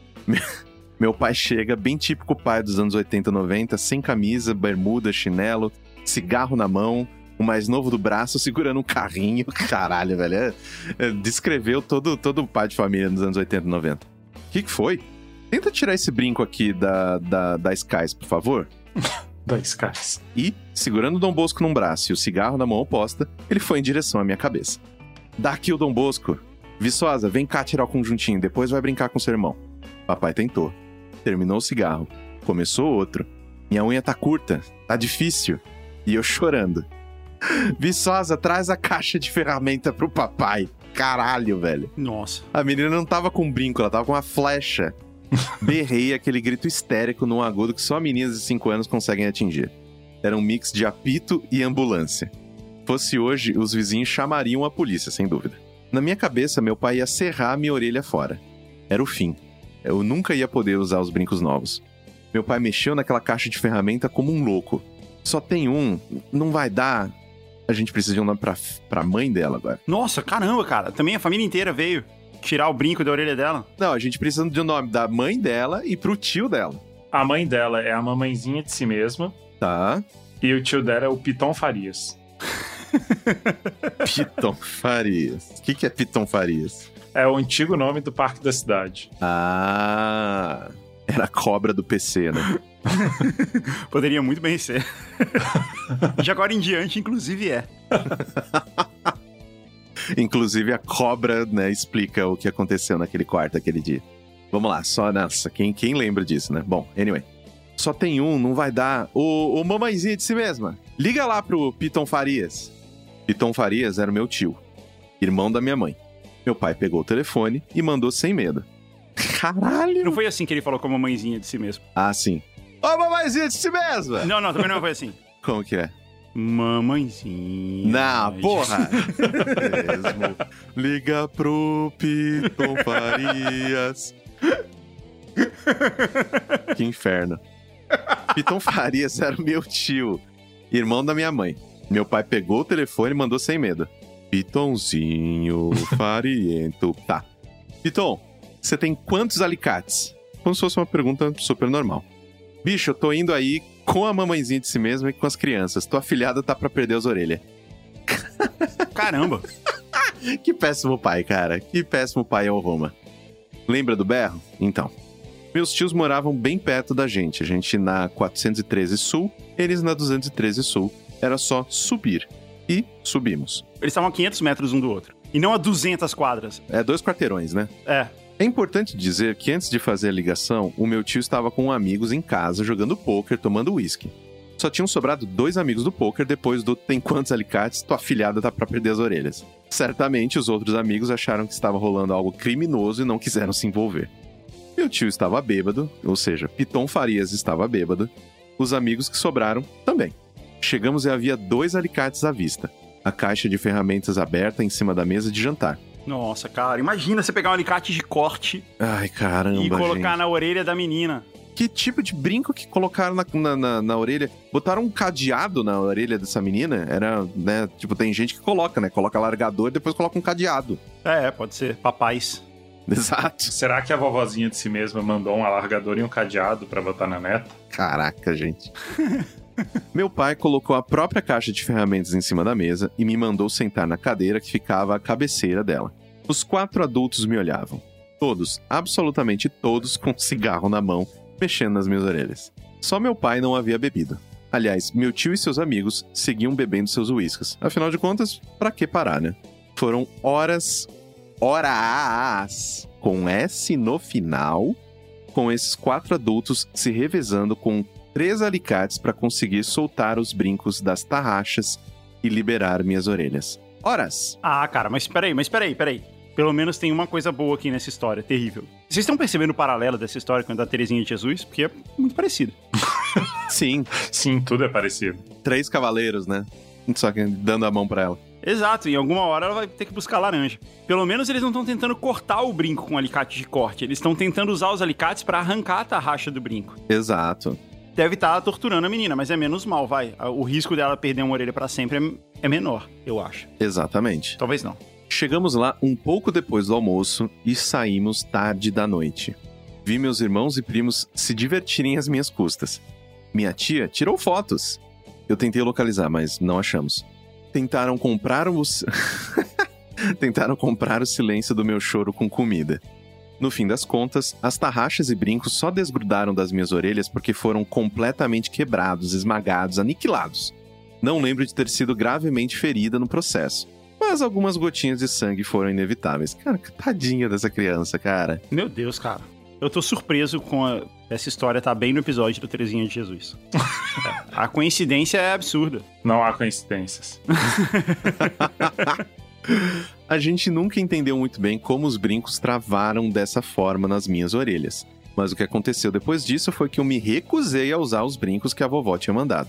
Meu pai chega, bem típico pai dos anos 80, 90, sem camisa, bermuda, chinelo, cigarro na mão, o mais novo do braço segurando um carrinho. Caralho, velho. Descreveu todo o pai de família nos anos 80 e 90. O que foi? Tenta tirar esse brinco aqui da Skies, por favor. Da Skies. E, segurando o Dom Bosco num braço e o cigarro na mão oposta, ele foi em direção à minha cabeça. Dá aqui o Dom Bosco. Viçosa, vem cá tirar o conjuntinho, depois vai brincar com seu irmão. Papai tentou. Terminou o cigarro. Começou outro. Minha unha tá curta, tá difícil. E eu chorando. Viçosa, traz a caixa de ferramenta pro papai. caralho, velho. Nossa. A menina não tava com um brinco, ela tava com uma flecha. Berrei aquele grito histérico num agudo que só meninas de 5 anos conseguem atingir. Era um mix de apito e ambulância. Fosse hoje, os vizinhos chamariam a polícia, sem dúvida. Na minha cabeça, meu pai ia serrar minha orelha fora. Era o fim. Eu nunca ia poder usar os brincos novos. Meu pai mexeu naquela caixa de ferramenta como um louco. Só tem um, não vai dar. A gente precisa de um nome pra mãe dela agora. Nossa, caramba, cara. Também a família inteira veio tirar o brinco da orelha dela. Não, a gente precisa de um nome da mãe dela e pro tio dela. A mãe dela é a mamãezinha de si mesma. Tá. E o tio dela é o Piton Farias. Piton Farias. O que é Piton Farias? É o antigo nome do parque da cidade. Ah, era a cobra do PC, né? Poderia muito bem ser. De agora em diante, inclusive, é. Inclusive, a cobra, né, explica o que aconteceu naquele quarto aquele dia. Vamos lá, só nessa. Quem lembra disso, né? Bom, anyway. Só tem um, não vai dar. O mamãezinha de si mesma. Liga lá pro Piton Farias. Piton Farias era o meu tio, irmão da minha mãe. Meu pai pegou o telefone e mandou sem medo. Caralho! Não foi assim que ele falou com a mamãezinha de si mesmo. Ah, sim. Ô, mamãezinha de si mesma! Não, também não foi assim. Como que é? Mamãezinha. Não, porra! Mesmo. Liga pro Piton Farias. Que inferno. Piton Farias era o meu tio, irmão da minha mãe. Meu pai pegou o telefone e mandou sem medo. Pitonzinho fariento. Tá. Piton, você tem quantos alicates? Como se fosse uma pergunta super normal. Bicho, eu tô indo aí com a mamãezinha de si mesma e com as crianças. Tua filhada tá pra perder as orelhas. Caramba. Que péssimo pai, cara. Que péssimo pai é o Roma. Lembra do berro? Então. Meus tios moravam bem perto da gente. A gente na 413 Sul, eles na 213 Sul. Era só subir. E subimos. Eles estavam a 500 metros um do outro. E não a 200 quadras. É 2 quarteirões, né? É. É importante dizer que antes de fazer a ligação, o meu tio estava com amigos em casa jogando pôquer, tomando uísque. Só tinham sobrado 2 amigos do pôquer depois do tem quantos alicates, tua afilhada tá pra perder as orelhas. Certamente os outros amigos acharam que estava rolando algo criminoso e não quiseram se envolver. Meu tio estava bêbado, ou seja, Piton Farias estava bêbado. Os amigos que sobraram também. Chegamos e havia 2 alicates à vista. A caixa de ferramentas aberta em cima da mesa de jantar. Nossa, cara, imagina você pegar um alicate de corte. Ai, caramba, e colocar gente. na orelha da menina. Que tipo de brinco que colocaram na orelha? Botaram um cadeado na orelha dessa menina? Era, né, tipo, tem gente que coloca, né? Coloca largador e depois coloca um cadeado. Pode ser. Papais. Exato. Será que a vovozinha de si mesma mandou um alargador e um cadeado pra botar na neta? Caraca, gente. Meu pai colocou a própria caixa de ferramentas em cima da mesa e me mandou sentar na cadeira que ficava à cabeceira dela. Os 4 adultos me olhavam. Todos, absolutamente todos, com um cigarro na mão, mexendo nas minhas orelhas. Só meu pai não havia bebido. Aliás, meu tio e seus amigos seguiam bebendo seus uísques. Afinal de contas, pra que parar, né? Foram horas, com S no final, com esses 4 adultos se revezando com 3 alicates para conseguir soltar os brincos das tarraxas e liberar minhas orelhas. Horas! Ah, cara, mas peraí. Pelo menos tem uma coisa boa aqui nessa história, terrível. Vocês estão percebendo o paralelo dessa história com a da Terezinha de Jesus? Porque é muito parecido. Sim. Sim, tudo é parecido. 3 cavaleiros, né? Só que dando a mão pra ela. Exato, em alguma hora ela vai ter que buscar laranja. Pelo menos eles não estão tentando cortar o brinco com alicate de corte. Eles estão tentando usar os alicates para arrancar a tarraxa do brinco. Exato. Deve estar torturando a menina, mas é menos mal, vai. O risco dela perder uma orelha pra sempre é menor, eu acho. Exatamente. Talvez não. Chegamos lá um pouco depois do almoço e saímos tarde da noite. Vi meus irmãos e primos se divertirem às minhas custas. Minha tia tirou fotos. Eu tentei localizar, mas não achamos. Tentaram comprar o silêncio do meu choro com comida. No fim das contas, as tarraxas e brincos só desgrudaram das minhas orelhas porque foram completamente quebrados, esmagados, aniquilados. Não lembro de ter sido gravemente ferida no processo, mas algumas gotinhas de sangue foram inevitáveis. Cara, que tadinha dessa criança, cara. Meu Deus, cara. Eu tô surpreso com essa história tá bem no episódio do Terezinha de Jesus. A coincidência é absurda. Não há coincidências. A gente nunca entendeu muito bem como os brincos travaram dessa forma nas minhas orelhas. Mas o que aconteceu depois disso foi que eu me recusei a usar os brincos que a vovó tinha mandado.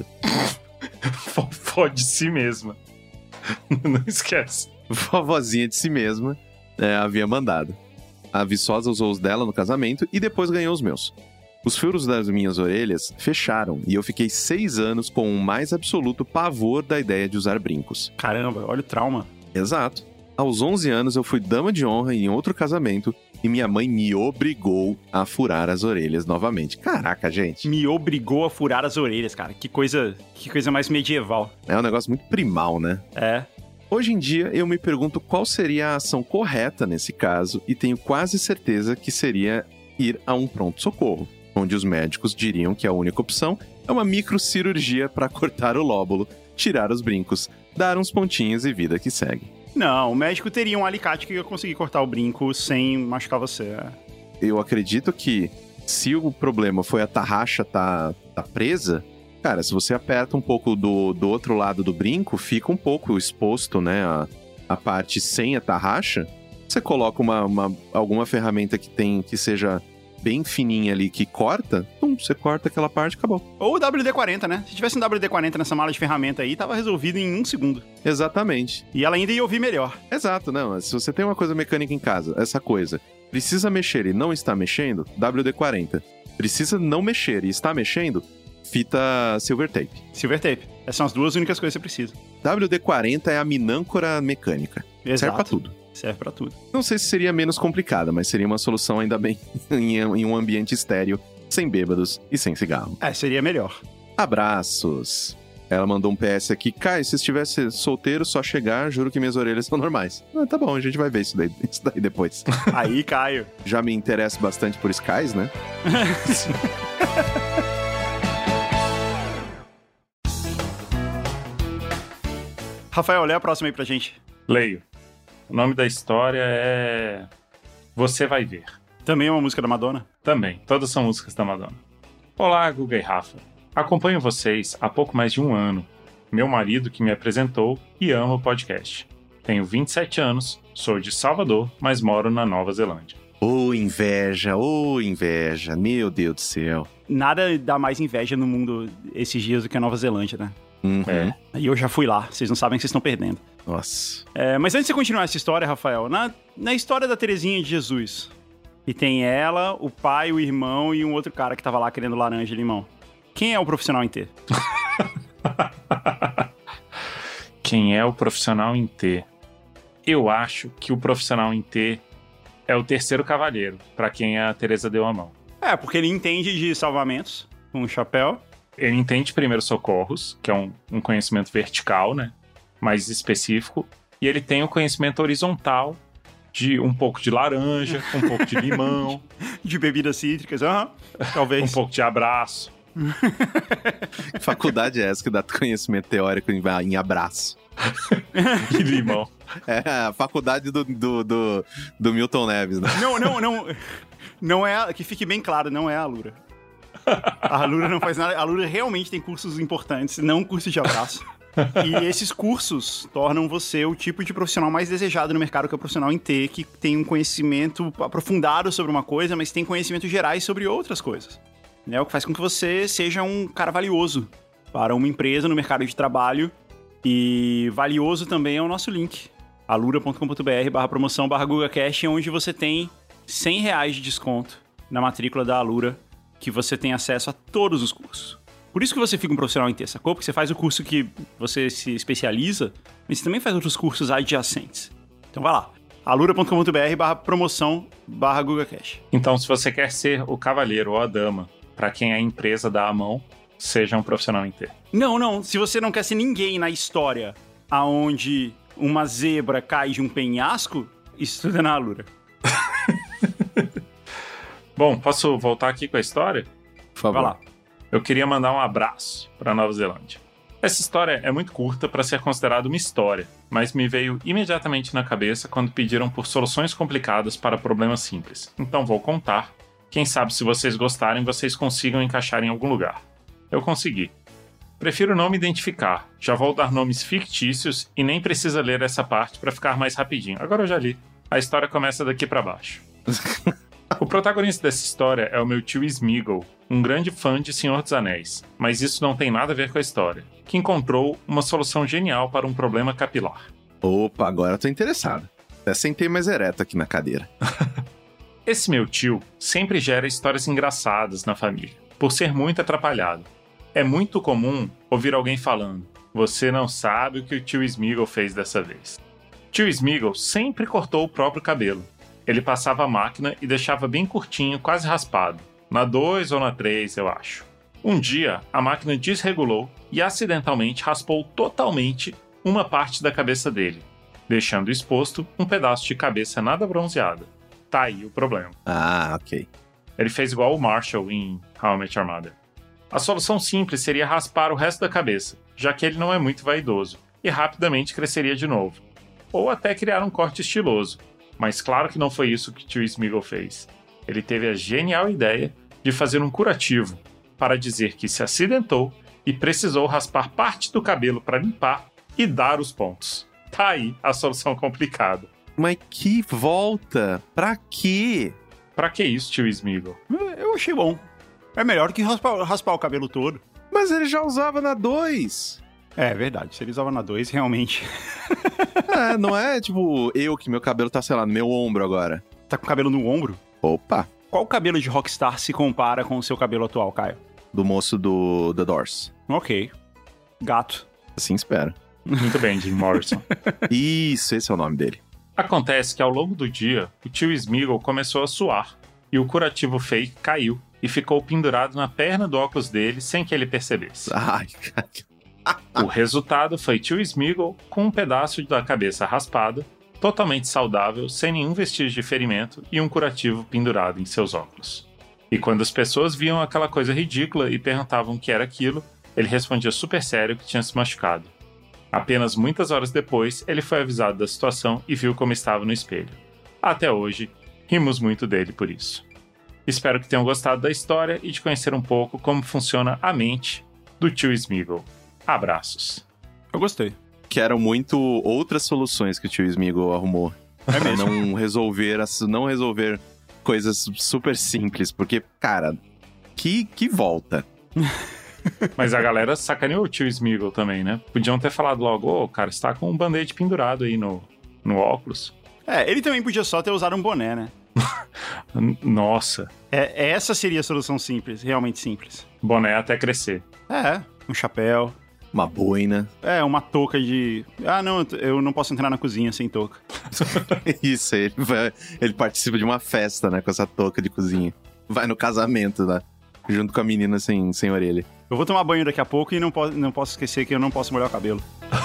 Vovó de si mesma. Não esquece. Vovozinha de si mesma havia mandado. A Viçosa usou os dela no casamento e depois ganhou os meus. Os furos das minhas orelhas fecharam e eu fiquei 6 anos com o mais absoluto pavor da ideia de usar brincos. Caramba, olha o trauma. Exato. Aos 11 anos eu fui dama de honra em outro casamento e minha mãe me obrigou a furar as orelhas novamente. Caraca, gente. Me obrigou a furar as orelhas, cara. Que coisa mais medieval. É um negócio muito primal, né? É. Hoje em dia, eu me pergunto qual seria a ação correta nesse caso e tenho quase certeza que seria ir a um pronto-socorro, onde os médicos diriam que a única opção é uma microcirurgia para cortar o lóbulo, tirar os brincos, dar uns pontinhos e vida que segue. Não, o médico teria um alicate que ia conseguir cortar o brinco sem machucar você. Eu acredito que se o problema foi a tarraxa tá presa, cara, se você aperta um pouco do outro lado do brinco, fica um pouco exposto, né, a parte sem a tarraxa. Você coloca alguma ferramenta que seja bem fininha ali, que corta, você corta aquela parte e acabou. Ou o WD-40, né? Se tivesse um WD-40 nessa mala de ferramenta aí, tava resolvido em 1 segundo. Exatamente. E ela ainda ia ouvir melhor. Exato, não. Se você tem uma coisa mecânica em casa, essa coisa, precisa mexer e não está mexendo, WD-40. Precisa não mexer e está mexendo, fita silver tape. Silver tape. Essas são as duas únicas coisas que você precisa. WD-40 é a minâncora mecânica. Exato. Serve pra tudo. Serve pra tudo. Não sei se seria menos complicada, mas seria uma solução ainda bem em um ambiente estéreo, sem bêbados e sem cigarro. Seria melhor. Abraços. Ela mandou um PS aqui. Caio, se estivesse solteiro, só chegar, juro que minhas orelhas são normais. Tá bom, a gente vai ver isso daí depois. Aí, Caio. Já me interesso bastante por Skies, né? Rafael, lê a próxima aí pra gente. Leio. O nome da história é Você Vai Ver. Também é uma música da Madonna? Também, todas são músicas da Madonna. Olá, Guga e Rafa. Acompanho vocês há pouco mais de 1 ano. Meu marido que me apresentou e ama o podcast. Tenho 27 anos, sou de Salvador, mas moro na Nova Zelândia. Inveja, inveja, meu Deus do céu. Nada dá mais inveja no mundo esses dias do que a Nova Zelândia, né? Uhum. E eu já fui lá, vocês não sabem que vocês estão perdendo. Nossa. Mas antes de você continuar essa história, Rafael, na história da Terezinha de Jesus, e tem ela, o pai, o irmão e um outro cara que tava lá querendo laranja e limão. Quem é o profissional em T? Quem é o profissional em T? Eu acho que o profissional em T é o terceiro cavalheiro, pra quem a Teresa deu a mão. Porque ele entende de salvamentos, com um chapéu. Ele entende primeiros socorros, que é um conhecimento vertical, né? Mais específico. E ele tem o conhecimento horizontal de um pouco de laranja, um pouco de limão. De bebidas cítricas, talvez. Um pouco de abraço. Que faculdade é essa que dá conhecimento teórico em abraço? E limão. É a faculdade do Milton Neves, né? Não é, que fique bem claro, não é a Alura. A Alura não faz nada. A Alura realmente tem cursos importantes, não cursos de abraço. E esses cursos tornam você o tipo de profissional mais desejado no mercado, que é o profissional em T, que tem um conhecimento aprofundado sobre uma coisa, mas tem conhecimentos gerais sobre outras coisas. Né? O que faz com que você seja um cara valioso para uma empresa no mercado de trabalho. E valioso também é o nosso link, alura.com.br/promoção/GugaCast, onde você tem R$100 de desconto na matrícula da Alura, que você tem acesso a todos os cursos. Por isso que você fica um profissional em T, sacou? Porque você faz o curso que você se especializa, mas você também faz outros cursos adjacentes. Então vai lá, alura.com.br/promoção/GugaCast. Então, se você quer ser o cavalheiro ou a dama, para quem a empresa dá a mão, seja um profissional em T. Não. Se você não quer ser ninguém na história aonde uma zebra cai de um penhasco, estuda na Alura. Bom, posso voltar aqui com a história? Por favor. Vai lá. Eu queria mandar um abraço para Nova Zelândia. Essa história é muito curta para ser considerada uma história, mas me veio imediatamente na cabeça quando pediram por soluções complicadas para problemas simples. Então vou contar. Quem sabe se vocês gostarem, vocês consigam encaixar em algum lugar. Eu consegui. Prefiro não me identificar. Já vou dar nomes fictícios e nem precisa ler essa parte pra ficar mais rapidinho. Agora eu já li. A história começa daqui pra baixo. O protagonista dessa história é o meu tio Smeagol, um grande fã de Senhor dos Anéis, mas isso não tem nada a ver com a história, que encontrou uma solução genial para um problema capilar. Opa, agora eu tô interessado. Até sentei mais ereto aqui na cadeira. Esse meu tio sempre gera histórias engraçadas na família, por ser muito atrapalhado. É muito comum ouvir alguém falando: você não sabe o que o tio Smeagol fez dessa vez. Tio Smeagol sempre cortou o próprio cabelo. Ele passava a máquina e deixava bem curtinho, quase raspado. Na 2 ou na 3, eu acho. Um dia, a máquina desregulou e acidentalmente raspou totalmente uma parte da cabeça dele, deixando exposto um pedaço de cabeça nada bronzeada. Tá aí o problema. Ah, ok. Ele fez igual o Marshall em How I Met Your Mother. A solução simples seria raspar o resto da cabeça, já que ele não é muito vaidoso, e rapidamente cresceria de novo. Ou até criar um corte estiloso. Mas claro que não foi isso que tio Smeagol fez. Ele teve a genial ideia de fazer um curativo para dizer que se acidentou e precisou raspar parte do cabelo para limpar e dar os pontos. Tá aí a solução complicada. Mas que volta? Pra quê? Pra que isso, tio Smeagol? Eu achei bom. É melhor que raspar o cabelo todo. Mas ele já usava na 2. É verdade, se ele usava na 2, realmente. É, não é tipo eu que meu cabelo tá, sei lá, no meu ombro agora. Tá com o cabelo no ombro? Opa, Qual cabelo de rockstar se compara com o seu cabelo atual, Caio? do moço do The Doors. Ok. Gato. Assim espero. Muito bem, Jim Morrison. Isso, esse é o nome dele. Acontece que ao longo do dia, o tio Smeagol começou a suar e o curativo fake caiu e ficou pendurado na perna do óculos dele sem que ele percebesse. Ai, cara. O resultado foi tio Smeagol com um pedaço da cabeça raspada, totalmente saudável, sem nenhum vestígio de ferimento e um curativo pendurado em seus óculos. E quando as pessoas viam aquela coisa ridícula e perguntavam o que era aquilo, ele respondia super sério que tinha se machucado. Apenas muitas horas depois, ele foi avisado da situação e viu como estava no espelho. Até hoje, rimos muito dele por isso. Espero que tenham gostado da história e de conhecer um pouco como funciona a mente do tio Smeagol. Abraços. Eu gostei. Quero muito outras soluções que o tio Smeagol arrumou. É mesmo. Não resolver coisas super simples, porque, cara, que volta. Mas a galera sacaneou o tio Smeagol também, né? Podiam ter falado logo, ô, cara, você tá com um band-aid pendurado aí no óculos. É, ele também podia só ter usado um boné, né? Nossa, Essa seria a solução simples, realmente simples. boné até crescer. É, um chapéu. Uma boina. É, uma touca de... Ah, não, eu não posso entrar na cozinha sem touca. Isso, ele participa de uma festa, né, com essa touca de cozinha. Vai no casamento, né, junto com a menina sem orelha. Eu vou tomar banho daqui a pouco e não posso esquecer que eu não posso molhar o cabelo.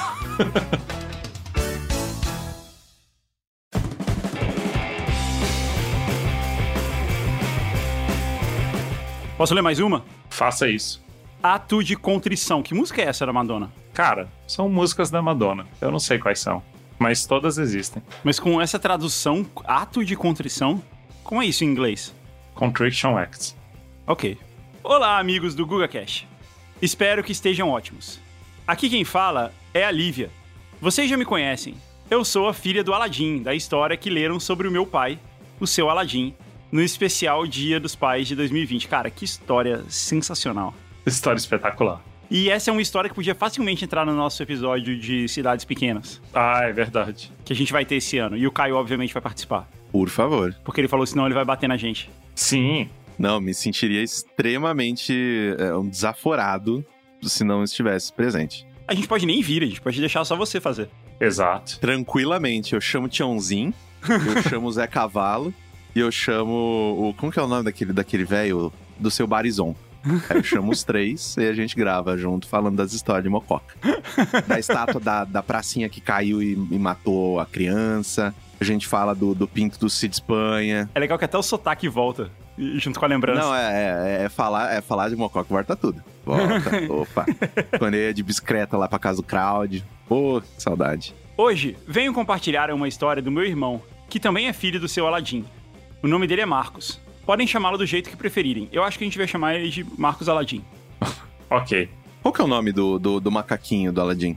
Posso ler mais uma? Faça isso. Ato de Contrição. Que música é essa da Madonna? Cara, são músicas da Madonna. Eu não sei quais são, mas todas existem. Mas com essa tradução, Ato de Contrição, como é isso em inglês? Contrition Acts. Ok. Olá, amigos do GugaCast. Espero que estejam ótimos. Aqui quem fala é a Lívia. Vocês já me conhecem. Eu sou a filha do Aladim, da história que leram sobre o meu pai, o seu Aladim, no especial Dia dos Pais de 2020. Cara, que história sensacional. História espetacular. E essa é uma história que podia facilmente entrar no nosso episódio de cidades pequenas, Ah, é verdade. que a gente vai ter esse ano. E o Caio, obviamente, vai participar. Por favor. Porque ele falou, senão ele vai bater na gente. Sim, Não, me sentiria extremamente desaforado se não estivesse presente. A gente pode nem vir, a gente pode deixar só você fazer. exato. Tranquilamente, eu chamo Tiãozinho, eu chamo Zé Cavalo e eu chamo como que é o nome daquele velho do seu Barizon? Aí eu chamo os três e a gente grava junto, falando das histórias de Mococa. Da estátua da pracinha que caiu e matou a criança. A gente fala do pinto do Cid Espanha. É legal que até o sotaque volta, junto com a lembrança. Não, é falar de Mococa, volta tudo. Volta, opa. Quando eu ia de bicicleta lá pra casa do Crowd. Pô, que saudade. Hoje, venho compartilhar uma história do meu irmão, que também é filho do seu Aladim. O nome dele é Marcos. Podem chamá-lo do jeito que preferirem. Eu acho que a gente vai chamar ele de Marcos Aladim. Ok. Qual que é o nome do macaquinho do Aladdin?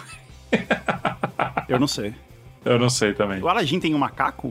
Eu não sei. Eu não sei também. O Aladdin tem um macaco?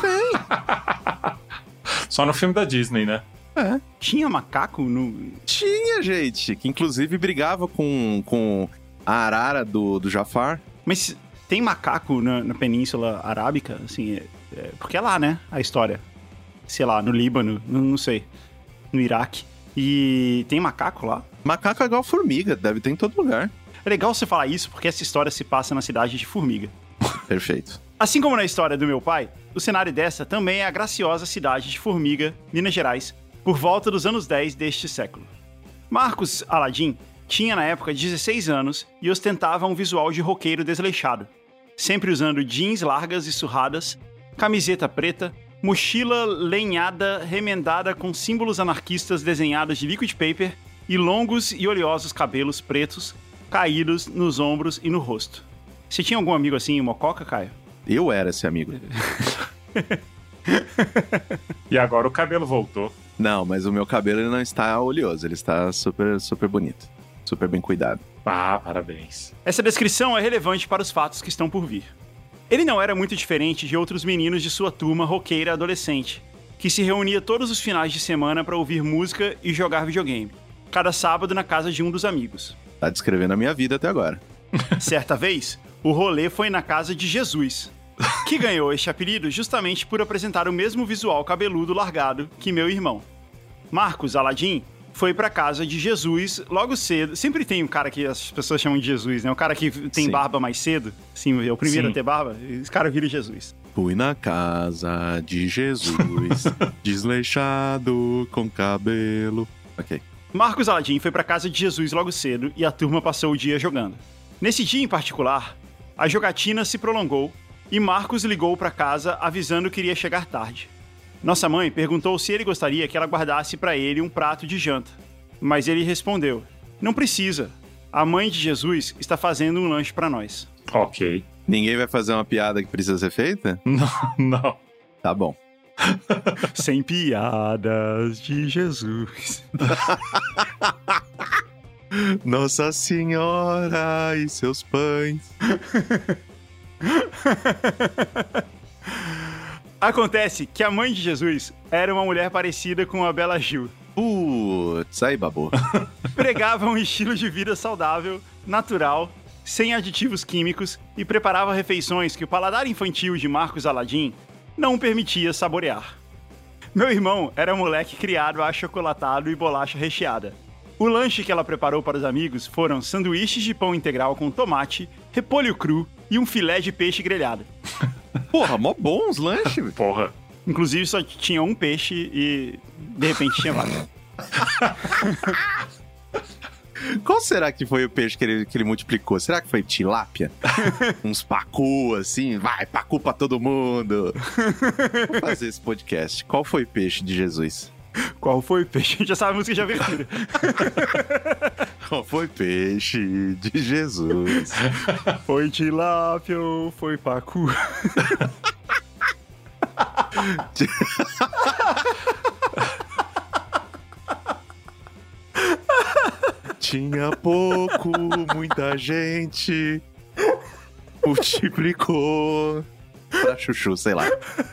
Só no filme da Disney, né? É. Tinha macaco no... Tinha, gente. Que inclusive brigava com a arara do Jafar. Mas tem macaco na Península Arábica? Assim, porque é lá, né? A história. Sei lá, no Líbano, não sei. No Iraque. E tem macaco lá? Macaco é igual formiga, deve ter em todo lugar. É legal você falar isso porque essa história se passa na cidade de Formiga. Perfeito. Assim como na história do meu pai, o cenário dessa também é a graciosa cidade de Formiga, Minas Gerais, por volta dos anos 10 deste século. Marcos Aladdin tinha na época 16 anos e ostentava um visual de roqueiro desleixado, sempre usando jeans largas e surradas, camiseta preta, mochila lenhada remendada com símbolos anarquistas desenhados de liquid paper e longos e oleosos cabelos pretos caídos nos ombros e no rosto. Você tinha algum amigo assim em Mococa, Caio? Eu era esse amigo. E agora o cabelo voltou. Não, mas o meu cabelo ele não está oleoso, ele está super, super bonito. Super bem cuidado. Ah, parabéns. Essa descrição é relevante para os fatos que estão por vir. Ele não era muito diferente de outros meninos de sua turma roqueira adolescente, que se reunia todos os finais de semana para ouvir música e jogar videogame, cada sábado na casa de um dos amigos. Tá descrevendo a minha vida até agora. Certa vez, o rolê foi na casa de Jesus, que ganhou este apelido justamente por apresentar o mesmo visual cabeludo largado que meu irmão. Marcos Aladdin foi pra casa de Jesus logo cedo. Sempre tem um cara que as pessoas chamam de Jesus, né? O cara que tem Sim. barba mais cedo. Sim, é o primeiro Sim. a ter barba. Esse cara vira Jesus. Fui na casa de Jesus, desleixado com cabelo. Ok. Marcos Aladdin foi pra casa de Jesus logo cedo e a turma passou o dia jogando. Nesse dia em particular, a jogatina se prolongou e Marcos ligou pra casa avisando que iria chegar tarde. Nossa mãe perguntou se ele gostaria que ela guardasse pra ele um prato de janta, mas ele respondeu: "Não precisa. A mãe de Jesus está fazendo um lanche pra nós." Ok. Ninguém vai fazer uma piada que precisa ser feita? Não. Tá bom. Sem piadas de Jesus. Nossa Senhora e seus pães. Acontece que a mãe de Jesus era uma mulher parecida com a Bela Gil. Putz, aí babou. Pregava um estilo de vida saudável, natural, sem aditivos químicos e preparava refeições que o paladar infantil de Marcos Aladdin não permitia saborear. Meu irmão era um moleque criado a achocolatado e bolacha recheada. O lanche que ela preparou para os amigos foram sanduíches de pão integral com tomate, repolho cru e um filé de peixe grelhado. Porra, mó bom os lanches, velho. Porra. Inclusive só tinha um peixe e de repente tinha vários. Qual será que foi o peixe que ele multiplicou? Será que foi tilápia? Uns pacu, assim? Vai, pacu pra todo mundo. Vou fazer esse podcast. Qual foi o peixe de Jesus? Qual foi o peixe? A gente já sabe a música de abertura. Qual foi o peixe de Jesus? Foi tilápia ou foi pacu? Tinha pouco, muita gente. Multiplicou. Pra chuchu, sei lá.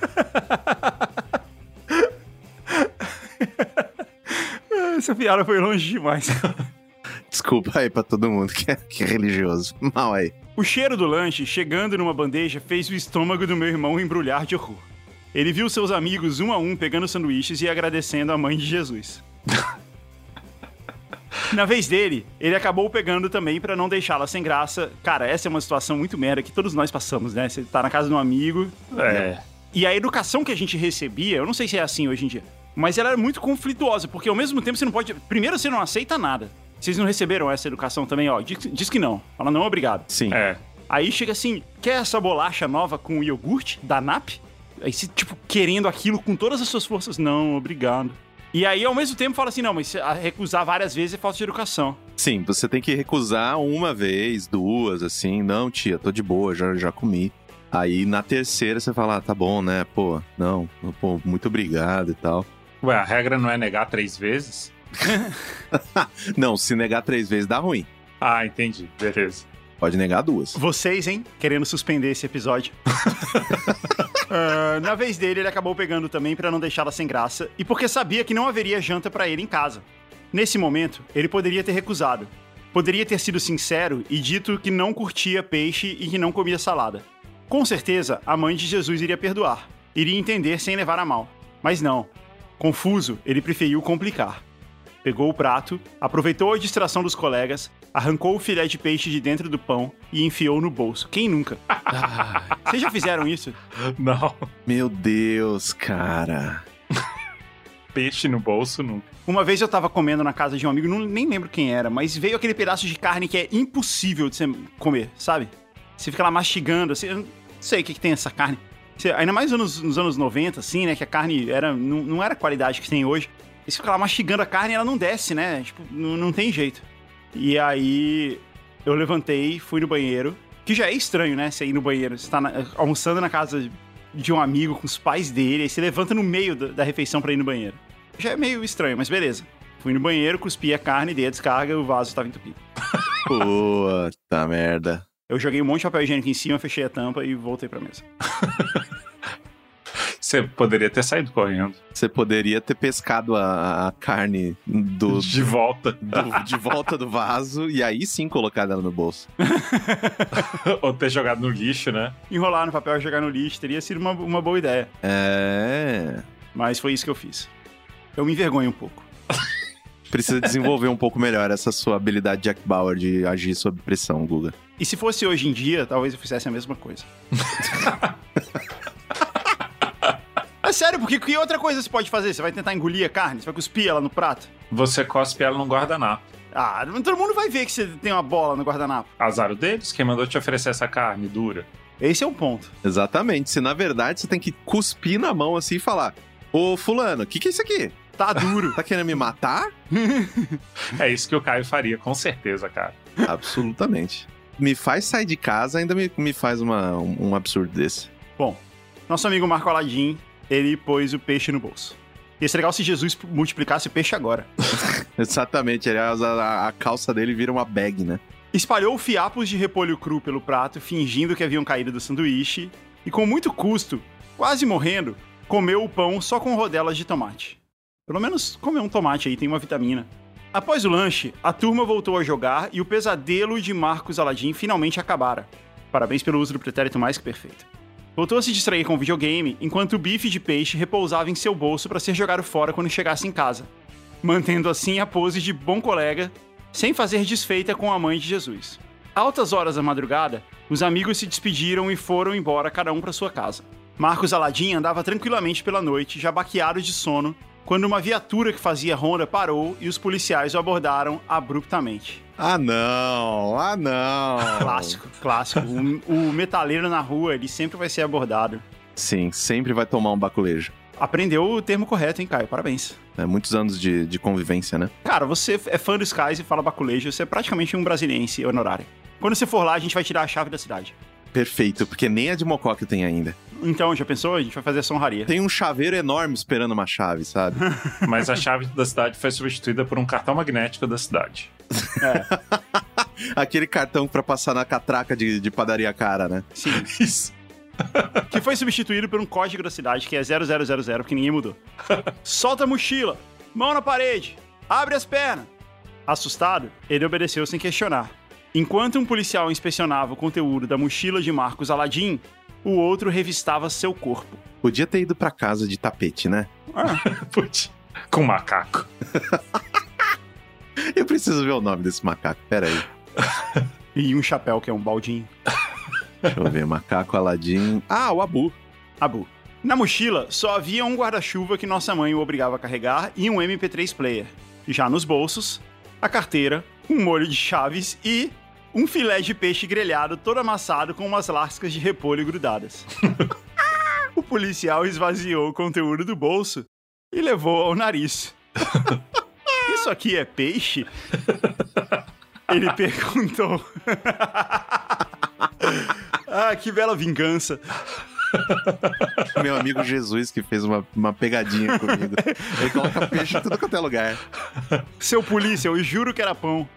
Essa piada foi longe demais. Desculpa aí pra todo mundo que é religioso. Mal aí. O cheiro do lanche chegando numa bandeja fez o estômago do meu irmão embrulhar de horror. Ele viu seus amigos um a um pegando sanduíches e agradecendo a mãe de Jesus. Na vez dele, ele acabou pegando também pra não deixá-la sem graça. Cara, essa é uma situação muito merda que todos nós passamos, né? Você tá na casa de um amigo. É. E a educação que a gente recebia, eu não sei se é assim hoje em dia, mas ela era muito conflituosa, porque ao mesmo tempo você não pode... Primeiro, você não aceita nada. Vocês não receberam essa educação também, ó? Diz que não. Fala não, obrigado. Sim. É. Aí chega assim, quer essa bolacha nova com iogurte da NAP? Aí você, tipo, querendo aquilo com todas as suas forças. Não, obrigado. E aí, ao mesmo tempo, fala assim, não, mas recusar várias vezes é falta de educação. Sim, você tem que recusar uma vez, duas, assim. Não, tia, tô de boa, já comi. Aí, na terceira, você fala, tá bom, né? Pô, não, pô, muito obrigado e tal. Ué, a regra não é negar 3 vezes? Não, se negar 3 vezes dá ruim. Ah, entendi. Beleza. Pode negar 2. Vocês, hein? Querendo suspender esse episódio. Na vez dele, ele acabou pegando também pra não deixá-la sem graça e porque sabia que não haveria janta pra ele em casa. Nesse momento, ele poderia ter recusado. Poderia ter sido sincero e dito que não curtia peixe e que não comia salada. Com certeza, a mãe de Jesus iria perdoar. Iria entender sem levar a mal. Mas não. Confuso, ele preferiu complicar. Pegou o prato, aproveitou a distração dos colegas, arrancou o filé de peixe de dentro do pão e enfiou no bolso. Quem nunca? Vocês já fizeram isso? Não. Meu Deus, cara. Peixe no bolso, nunca. Uma vez eu tava comendo na casa de um amigo, nem lembro quem era, mas veio aquele pedaço de carne que é impossível de você comer, sabe? Você fica lá mastigando, assim, eu não sei o que tem essa carne. Ainda mais nos anos 90, assim, né, que a carne não era a qualidade que tem hoje. E você fica lá mastigando a carne e ela não desce, né? Tipo, não tem jeito. E aí eu levantei, fui no banheiro, que já é estranho, né, você ir no banheiro. Você tá almoçando na casa de um amigo com os pais dele, aí você levanta no meio da refeição pra ir no banheiro. Já é meio estranho, mas beleza. Fui no banheiro, cuspi a carne, dei a descarga e o vaso tava entupido. Puta merda. Eu joguei um monte de papel higiênico em cima, fechei a tampa e voltei pra mesa. Você poderia ter saído correndo. Você poderia ter pescado a carne de volta. De volta do vaso e aí sim colocado ela no bolso. Ou ter jogado no lixo, né? Enrolar no papel e jogar no lixo teria sido uma boa ideia. É. Mas foi isso que eu fiz. Eu me envergonho um pouco. Precisa desenvolver um pouco melhor essa sua habilidade Jack Bauer de agir sob pressão, Guga. E se fosse hoje em dia, talvez eu fizesse a mesma coisa. É sério, porque que outra coisa você pode fazer? Você vai tentar engolir a carne? Você vai cuspir ela no prato? Você cospe ela no guardanapo. Ah, todo mundo vai ver que você tem uma bola no guardanapo. Azar deles, quem mandou te oferecer essa carne dura. Esse é um ponto. Exatamente. Se na verdade você tem que cuspir na mão assim e falar: ô fulano, o que é isso aqui? Tá duro. Tá querendo me matar? É isso que o Caio faria, com certeza, cara. Absolutamente. Me faz sair de casa, ainda me faz um absurdo desse. Bom, nosso amigo Marco Aladim, ele pôs o peixe no bolso. Ia ser legal se Jesus multiplicasse o peixe agora. Exatamente, aliás, a calça dele vira uma bag, né? Espalhou fiapos de repolho cru pelo prato, fingindo que haviam caído do sanduíche, e com muito custo, quase morrendo, comeu o pão só com rodelas de tomate. Pelo menos comer um tomate aí, tem uma vitamina. Após o lanche, a turma voltou a jogar e o pesadelo de Marcos Aladim finalmente acabara. Parabéns pelo uso do pretérito mais que perfeito. Voltou a se distrair com o videogame, enquanto o bife de peixe repousava em seu bolso para ser jogado fora quando chegasse em casa, mantendo assim a pose de bom colega, sem fazer desfeita com a mãe de Jesus. Altas horas da madrugada, os amigos se despediram e foram embora cada um para sua casa. Marcos Aladim andava tranquilamente pela noite, já baqueado de sono, quando uma viatura que fazia ronda parou e os policiais o abordaram abruptamente. Ah não! Clássico. O metaleiro na rua, ele sempre vai ser abordado. Sim, sempre vai tomar um baculejo. Aprendeu o termo correto, hein, Caio? Parabéns. Muitos anos de convivência, né? Cara, você é fã do Skies e fala baculejo, você é praticamente um brasiliense honorário. Quando você for lá, a gente vai tirar a chave da cidade. Perfeito, porque nem a de Mococa tem ainda. Então, já pensou? A gente vai fazer essa honraria. Tem um chaveiro enorme esperando uma chave, sabe? Mas a chave da cidade foi substituída por um cartão magnético da cidade. É. Aquele cartão pra passar na catraca de padaria cara, né? Sim. Isso. Que foi substituído por um código da cidade, que é 0000, porque ninguém mudou. Solta a mochila, mão na parede, abre as pernas. Assustado, ele obedeceu sem questionar. Enquanto um policial inspecionava o conteúdo da mochila de Marcos Aladim, o outro revistava seu corpo. Podia ter ido pra casa de tapete, né? Putz, com macaco. Eu preciso ver o nome desse macaco, pera aí. E um chapéu, que é um baldinho. Deixa eu ver, macaco Aladim... Ah, o Abu. Abu. Na mochila, só havia um guarda-chuva que nossa mãe o obrigava a carregar e um MP3 player. Já nos bolsos, a carteira, um molho de chaves e um filé de peixe grelhado todo amassado com umas lascas de repolho grudadas. O policial esvaziou o conteúdo do bolso e levou ao nariz. Isso aqui é peixe? Ele perguntou. Ah, que bela vingança. Meu amigo Jesus que fez uma pegadinha comigo. Ele coloca peixe em tudo quanto é lugar. Seu polícia, eu juro que era pão.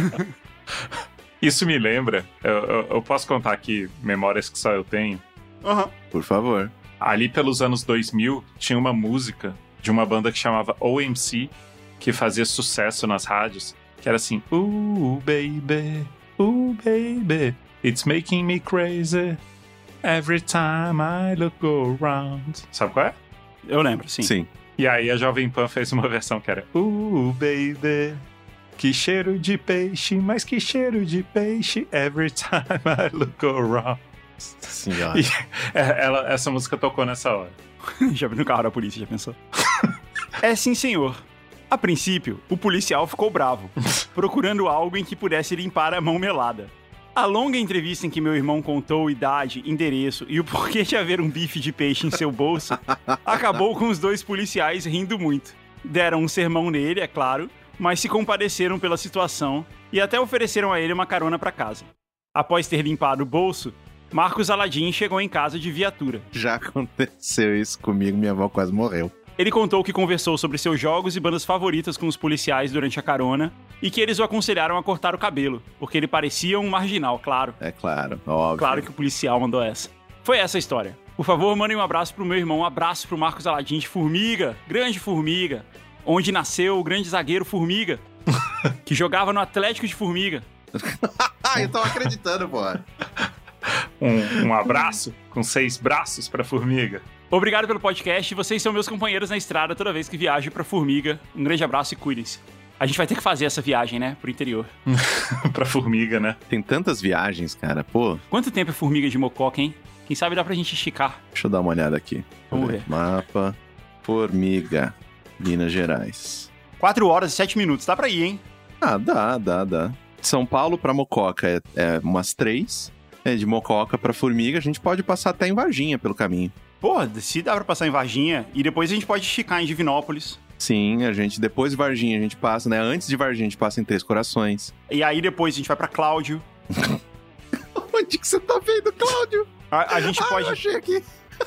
Isso me lembra, eu posso contar aqui memórias que só eu tenho. Aham. Por favor. Ali pelos anos 2000, tinha uma música de uma banda que chamava OMC, que fazia sucesso nas rádios, que era assim, baby, it's making me crazy every time I look around. Sabe qual é? Eu lembro, sim. Sim. E aí a Jovem Pan fez uma versão que era baby, que cheiro de peixe, mas que cheiro de peixe every time I look around. Senhora. E essa música tocou nessa hora. Já vi no carro da polícia, já pensou? É sim, senhor. A princípio, o policial ficou bravo, procurando algo em que pudesse limpar a mão melada. A longa entrevista em que meu irmão contou idade, endereço e o porquê de haver um bife de peixe em seu bolso, acabou com os dois policiais rindo muito. Deram um sermão nele, é claro, mas se compadeceram pela situação e até ofereceram a ele uma carona para casa. Após ter limpado o bolso, Marcos Aladim chegou em casa de viatura. Já aconteceu isso comigo, minha avó quase morreu. Ele contou que conversou sobre seus jogos e bandas favoritas com os policiais durante a carona e que eles o aconselharam a cortar o cabelo, porque ele parecia um marginal, claro. É claro, óbvio. Claro que o policial mandou essa. Foi essa a história. Por favor, mandem um abraço pro meu irmão, um abraço pro Marcos Aladim de Formiga, grande Formiga, onde nasceu o grande zagueiro Formiga, que jogava no Atlético de Formiga. Eu tava acreditando, pô. Um abraço com 6 braços pra Formiga. Obrigado pelo podcast, vocês são meus companheiros na estrada toda vez que viajo pra Formiga. Um grande abraço e cuidem-se. A gente vai ter que fazer essa viagem, né, pro interior. Pra Formiga, né? Tem tantas viagens, cara, pô. Quanto tempo é Formiga de Mococa, hein? Quem sabe dá pra gente esticar. Deixa eu dar uma olhada aqui. Vamos ver. Mapa, Formiga, Minas Gerais. 4 horas e 7 minutos, dá pra ir, hein? Ah, dá. De São Paulo pra Mococa é umas 3. De Mococa pra Formiga, a gente pode passar até em Varginha pelo caminho. Pô, se dá pra passar em Varginha, e depois a gente pode esticar em Divinópolis. Sim, depois de Varginha, a gente passa, né? Antes de Varginha, a gente passa em Três Corações. E aí depois a gente vai pra Cláudio. Onde que você tá vendo, Cláudio? A gente pode... Eu achei aqui.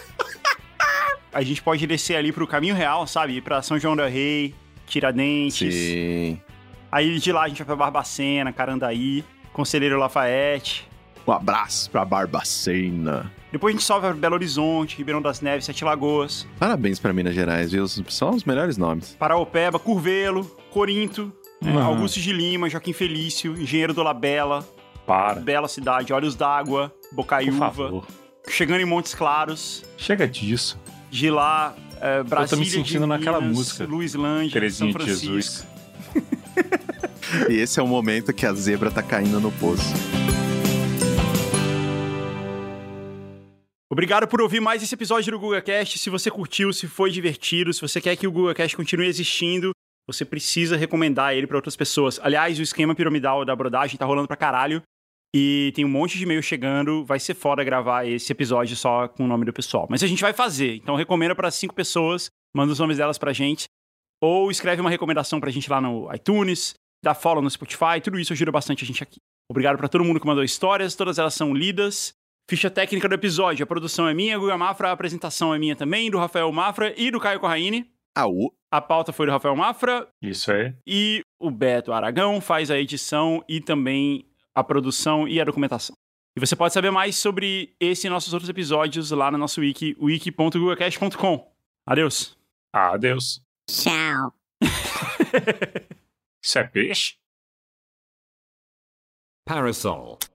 A gente pode descer ali pro Caminho Real, sabe? Ir pra São João del Rei, Tiradentes. Sim. Aí de lá a gente vai pra Barbacena, Carandaí, Conselheiro Lafayette. Um abraço pra Barbacena. Depois a gente sobe pra Belo Horizonte, Ribeirão das Neves, Sete Lagoas. Parabéns pra Minas Gerais, viu? São os melhores nomes. Paraopeba, Curvelo, Corinto, Augusto de Lima, Joaquim Felício, Engenheiro do Labela. Para. Bela cidade, Olhos d'Água, Bocaiúva. Por favor. Chegando em Montes Claros. Chega disso. De lá, Brasília, eu tô me sentindo de naquela Minas, música. Luislândia, Terezinha São de Francisco. Jesus. E esse é o momento que a zebra tá caindo no poço. Obrigado por ouvir mais esse episódio do GugaCast. Se você curtiu, se foi divertido, se você quer que o GugaCast continue existindo, você precisa recomendar ele para outras pessoas. Aliás, o esquema piramidal da brodagem tá rolando pra caralho. E tem um monte de e-mail chegando. Vai ser foda gravar esse episódio só com o nome do pessoal. Mas a gente vai fazer. Então recomenda para 5 pessoas. Manda os nomes delas pra gente. Ou escreve uma recomendação pra gente lá no iTunes. Dá follow no Spotify. Tudo isso ajuda bastante a gente aqui. Obrigado pra todo mundo que mandou histórias. Todas elas são lidas. Ficha técnica do episódio. A produção é minha, Guga Mafra. A apresentação é minha também, do Rafael Mafra e do Caio Corraine. A pauta foi do Rafael Mafra. Isso aí. E o Beto Aragão faz a edição e também a produção e a documentação. E você pode saber mais sobre esse e nossos outros episódios lá no nosso wiki, wiki.gugacast.com. Adeus. Adeus. Tchau. Isso é peixe? Parasol.